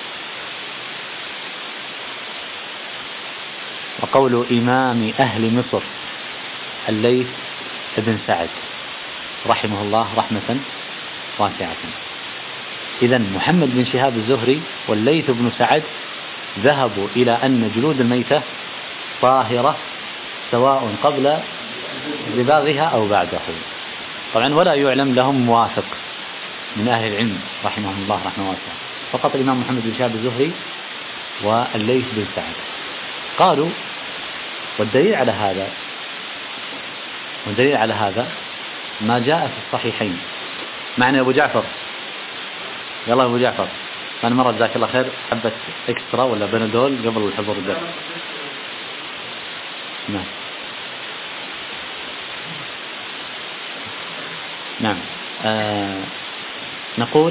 A: وقول إمام أهل مصر الليث بن سعد رحمه الله رحمة واسعة. إذن محمد بن شهاب الزهري والليث بن سعد ذهبوا إلى أن جلود الميتة طاهرة سواء قبل دباغها أو بعده. طبعا ولا يعلم لهم موافق من أهل العلم رحمهم الله رحمة واسعة، فقط الإمام محمد بن شهاب الزهري والليث بن سعد. قالوا والدليل على هذا ما جاء في الصحيحين. معنا أبو جعفر، يلا أبو جعفر، أنا مرة جزاك الله خير حبة إكسترا ولا بنادول قبل الحضور الدرس. نعم نقول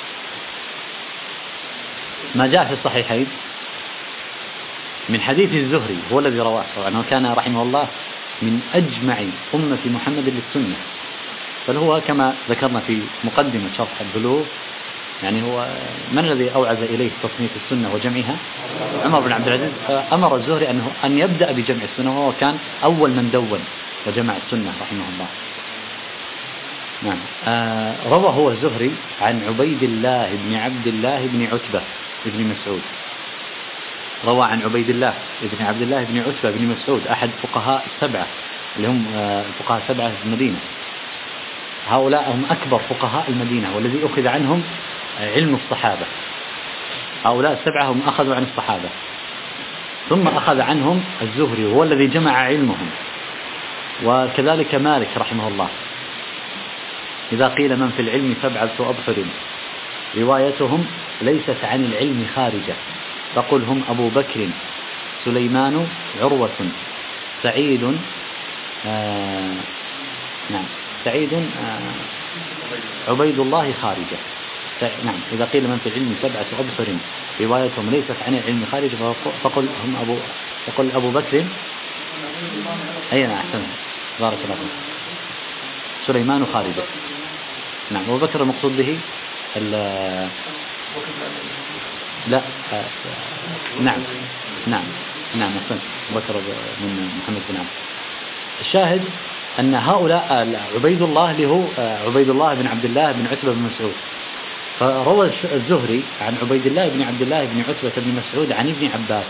A: ما جاء في الصحيحين من حديث الزهري هو الذي رواه، وأنه كان رحمه الله من أجمع أمة محمد للسنة، بل هو كما ذكرنا في مقدمة شرح البلوغ يعني هو من الذي أوعز إليه تصنيف السنة وجمعها؟ عمر بن عبد العزيز. أمر الزهري أن يبدأ بجمع السنة، وهو كان أول من دون وجمع السنة رحمه الله. نعم. روى هو الزهري عن عبيد الله بن عبد الله بن عتبة بن مسعود، روى عن عبيد الله بن عبد الله بن عتبة بن مسعود أحد فقهاء السبعة اللي هم فقهاء السبعة في المدينة. هؤلاء هم أكبر فقهاء المدينة والذي أخذ عنهم علم الصحابة. هؤلاء السبعة هم أخذوا عن الصحابة، ثم أخذ عنهم الزهري وهو الذي جمع علمهم، وكذلك مالك رحمه الله. إذا قيل من في العلم 7 أبحر روايتهم ليست عن العلم خارجة، فقل هم أبو بكر سليمان عروة سعيد نعم سعيد عبيد الله خارجة. نعم. إذا قيل من في العلم 7 أبحر روايتهم ليست عن العلم خارجة فقل هم فقل أبو بكر أين أحسن بارك الله فيك سليمان خارجة. نعم. أبو بكر المقصود به لا نعم أحسن بكر من محمد بن عبد. الشاهد أن هؤلاء عبيد الله اللي هو عبيد الله بن عبد الله بن عتبة بن مسعود، فروى الزهري عن عبيد الله بن عبد الله بن عتبة بن مسعود عن ابن عباس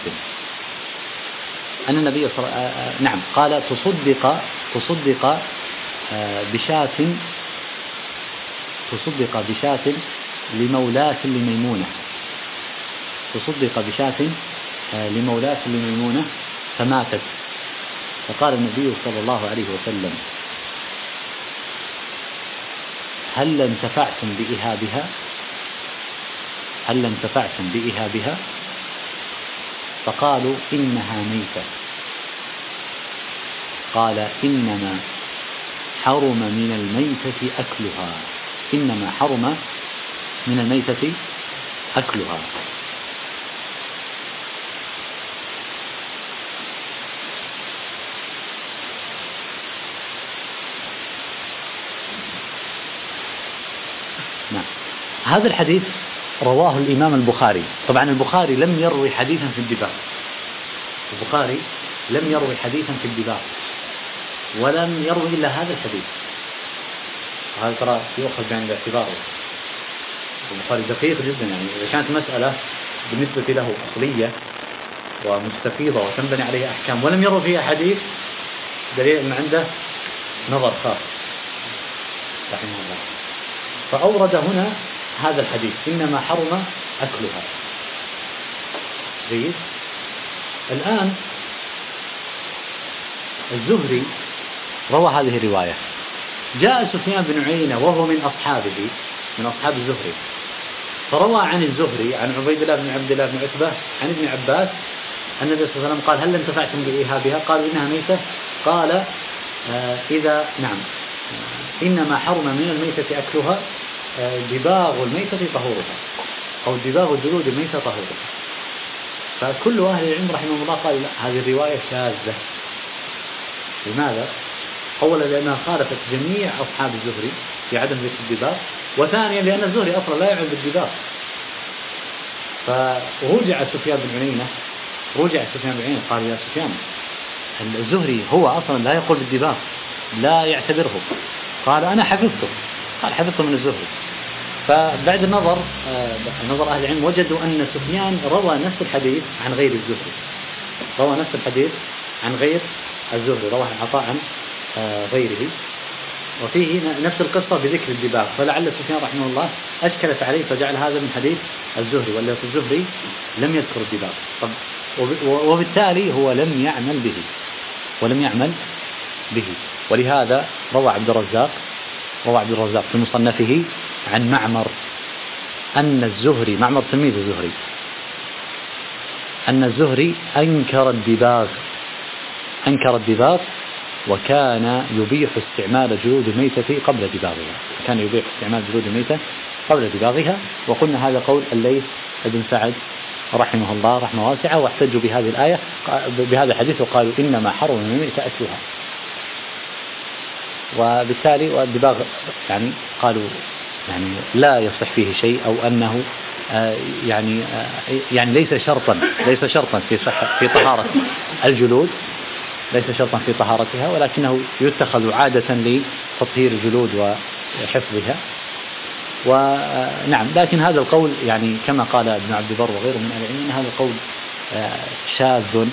A: أن النبي نعم قال تصدق بشاة لمولاة لميمونة، تصدق بشاة لمولاة لميمونة فماتت، فقال النبي صلى الله عليه وسلم هل انتفعتم بإهابها؟ فقالوا إنها ميتة. قال إنما حرم من الميتة أكلها. هذا الحديث رواه الإمام البخاري. طبعا البخاري لم يروي حديثا في الدباغ، البخاري لم يروي حديثا في الدباغ ولم يروي إلا هذا الحديث، وهذا ترى يؤخذ بعين الاعتبار. البخاري دقيق جدا، يعني إذا كانت مسألة بالنسبة له أصلية ومستفيضة وتنبني عليها أحكام ولم يروي فيها حديث، دليل أن عنده نظر خاص رحمه الله. فأورد هنا هذا الحديث إنما حرم أكلها. جيد. الآن الزهري روى هذه الرواية، جاء سفيان بن عيينة وهو من أصحابه، من أصحاب الزهري، فروى عن الزهري عن عبيد الله بن عبد الله بن عتبة عن ابن عباس أن النبي صلى الله عليه وسلم قال: هل انتفعتم بإيهابها؟ قالوا: إنها ميتة. قال: إذا نعم، إنما حرم من الميتة أكلها، دباغ الميتة طهورها، أو دباغ جلود الميتة طهورها. فكل أهل العلم رحمه الله قال: لا، هذه الرواية شاذة. لماذا؟ أولا لأنها خالفت جميع أصحاب الزهري في عدم ذكر الدباغ، وثانيا لأن الزهري أصلا لا يعلم بالدباغ. فرجع سفيان بن عيينة قال: يا سفيان، الزهري هو أصلا لا يقول بالدباغ، لا يعتبره. قال: أنا حفظته. قال: حفظته من الزهري. فبعد النظر أهل العلم وجدوا أن سفيان روى نفس الحديث عن غير الزهري، رواه عطاء عن غيره، وفيه نفس القصة بذكر الدباغ. فلعل سفيان رحمه الله أشكلت عليه فجعل هذا من حديث الزهري، ولا في الزهري لم يذكر الدباغ، وبالتالي هو لم يعمل به. ولهذا روى عبد الرزاق في مصنفه عن معمر أن الزهري، معمر تلميذ الزهري، أن الزهري أنكر الدباغ وكان يبيح استعمال جلود الميتة قبل دباغها. وقلنا هذا قول الليث بن سعد رحمه الله رحمه واسعة، واحتجوا بهذه الآية بهذا الحديث وقالوا: إنما حرم من الميتة أكلها. وبالتالي والدباغ يعني قالوا يعني لا يصح فيه شيء، أو أنه يعني ليس شرطا في طهارة الجلود، ليس شرطا في طهارتها، ولكنه يتخذ عادة لتطهير الجلود وحفظها. ونعم، لكن هذا القول يعني كما قال ابن عبد البر وغيره من أهل العلم، هذا القول شاذ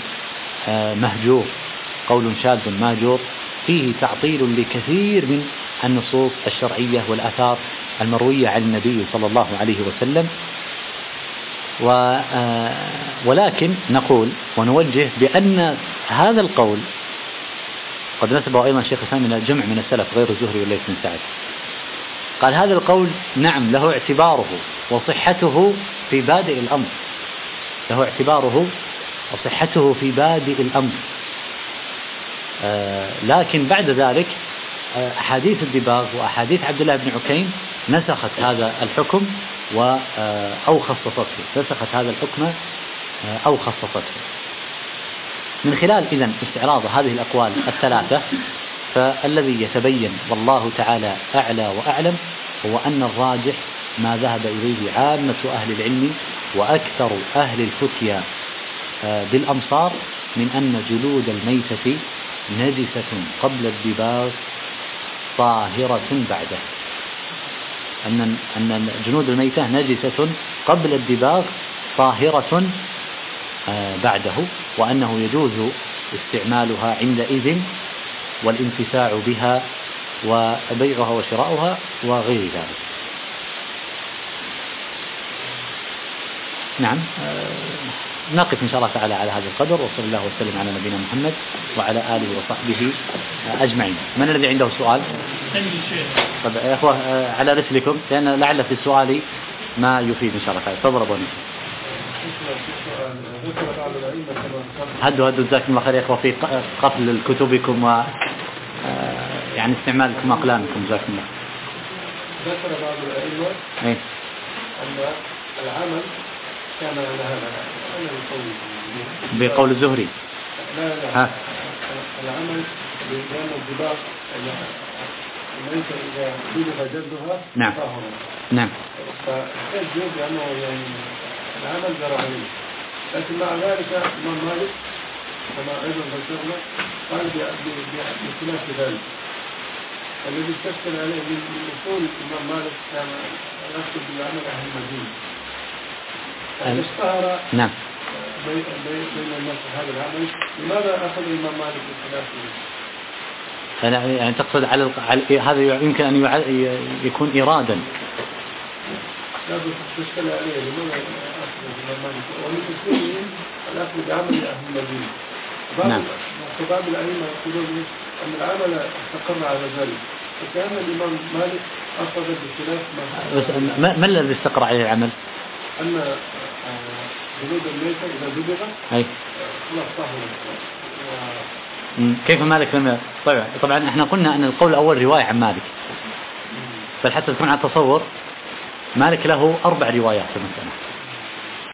A: مهجور، فيه تعطيل لكثير من النصوص الشرعية والآثار المروية عن النبي صلى الله عليه وسلم. ولكن نقول ونوجه بأن هذا القول قد نسبه أيضا شيخ الإسلام إلى جمع من السلف غير الزهري والليث بن سعد. قال: هذا القول نعم له اعتباره وصحته في بادئ الأمر، لكن بعد ذلك أحاديث الدباغ وأحاديث عبد الله بن عكيم نسخت هذا الحكم أو خصصته. من خلال إذن استعراض هذه الأقوال الثلاثة، فالذي يتبين والله تعالى أعلى وأعلم هو أن الراجح ما ذهب إليه عامة أهل العلم وأكثر أهل الفتيا بالأمصار، من أن جلود الميتة نجسة قبل الدباغ طاهرة بعده، أن جلود الميتة نجسة قبل الدباغ طاهرة بعده، وأنه يجوز استعمالها عندئذ والانتفاع بها وبيعها وشراؤها وغير ذلك. نعم، نقف إن شاء الله تعالى على هذا القدر، وصلى الله وسلم على نبينا محمد وعلى آله وصحبه أجمعين. من الذي عنده سؤال؟ طب يا أخوة على رسلكم، لأن لعل في السؤال ما يفيد إن شاء الله تعالى. تفضل أبو نصر. هدوا جزاكم الله خير يا أخوة في قفل كتبكم و يعني استعمالكم أقلامكم، جزاكم الله.
B: ذكر بعض الأئمة أن العمل كان على هذا
A: بقول الزهري.
B: لا العمل بأن الدباغ الميتة إذا بلغ جلدها
A: نعم
B: طاهرة.
A: نعم.
B: فالجلد لأنه يعني العمل جرى عليه، لكن مع ذلك الإمام مالك كما أيضا ذكرنا قال بخلاف ذلك. الذي استشكل عليه من أصول الإمام مالك كان يقصد بالعمل أهل المدينة، اشتهر
A: نعم
B: بين الناس هذا العمل. لماذا أخذ الإمام مالك بخلافه؟
A: يعني تقصد على هذا يمكن أن يكون إرادا.
B: لا تشكل عليه لماذا أخذ الإمام مالك؟ ومن أصوله الأخذ بعمل أهل المدينة.
A: نعم.
B: بعض الأئمة يقولون أن العمل استقر على ذلك، فكان الإمام مالك أخذ بخلاف
A: ما الذي استقر عليه العمل؟
B: أن جلود الميتة إذا دبغت خلاص طهر.
A: كيف مالك لم طبعا احنا قلنا أن القول الأول رواية عن مالك، بل حتى تكون على تصور مالك له 4 روايات في المسألة.